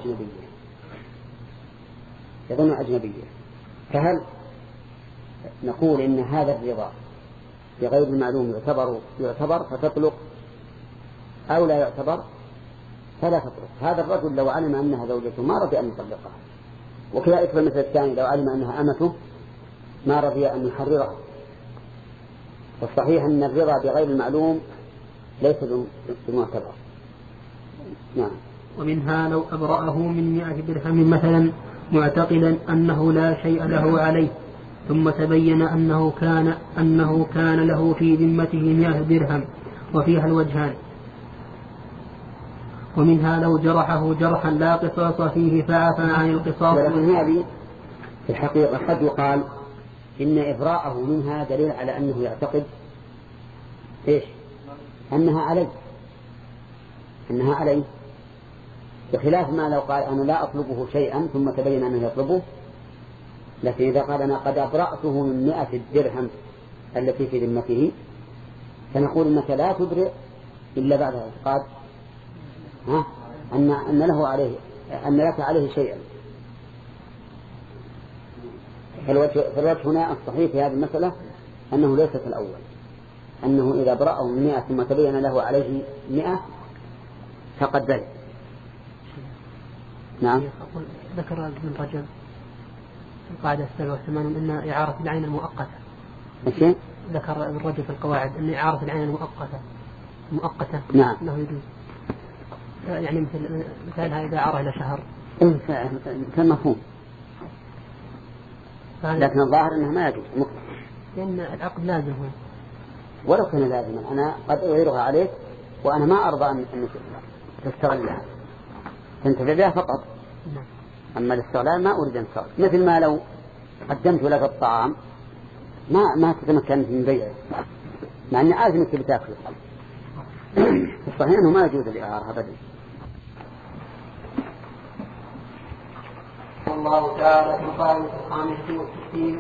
أجنبية، فهل نقول إن هذا الرضا بغير المعلوم يعتبر فتطلق أو لا يعتبر فلا تطلق؟ هذا الرجل لو علم أنها زوجته ما رضي أن يطلقها، وكذلك في المثل الثاني لو علم أنها أمته ما رضي أن يحررها. والصحيح أن الرضا بغير المعلوم ليس بمعتبر. نعم. ومنها لو أبرأه من 100 درهم مثلا معتقدا أنه لا شيء له عليه، ثم تبين أنه كان له في ذمته 100 درهم، وفيها الوجهان. ومنها لو جرحه جرحا لا قصاص فيه فعفى عن القصاص. ولكن هذه في الحقيقة قد يقال إن إبراءه منها دليل على أنه يعتقد إيش؟ أنها عليه بخلاف ما لو قال أنا لا أطلبه شيئا ثم تبين أنه يطلبه. لكن إذا قال أنا قد أبرأته من 100 درهم التي في ذمته فنقول إنك لا تبرئ إلا بعد اعتقاد أن لك عليه شيئا. فالوجه هنا الصحيح في هذه المسألة أنه ليس كالأول، أنه إذا برأه من 100 ثم تبين له عليه 100 فقد ذلك. نعم. ذكر ابن رجب القاعدة 87 أن إعارة العين المؤقتة. ماشي. ذكر ابن رجب في القواعد أن إعارة العين المؤقتة نعم. أنه يجوز. يعني مثالها إذا عاره إلى شهر. كان مفهوم. لكن الظاهر أنه ما يجوز لأن العقد لازم هو. ولو كان لازما أنا قد أغيرها عليك وأنا ما أرضى أن تستغلها تنتفع بها فقط. أما الاستغلال ما أريد أن تستغل، مثل ما لو قدمت لك الطعام ما تتمكن من بيعه مع أني عارف أنك بتاكله. الصحيح أنه ما يجوز الإعارة أبدا. الله تعالى في القاعدة 65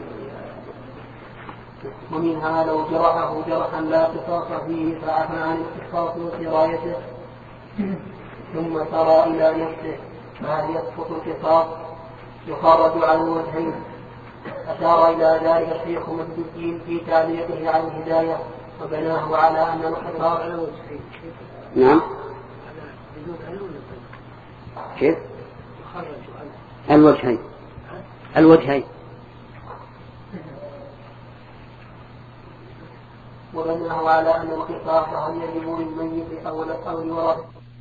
ومنها لو جرحه جرحا لا قصاص فيه فعفى عن القصاص وسرايته ثم سرى إلى نفسه فهل يسقط القصاص؟ يخرج على الوجهين. أشار إلى ذلك الشيخ مجد الدين في تعليقه على الهداية وبناه على أن القصاص على الوجهين. نعم. كيف؟ الوجهين وبناه على أن القصاص هل يجب للميت أو للورثة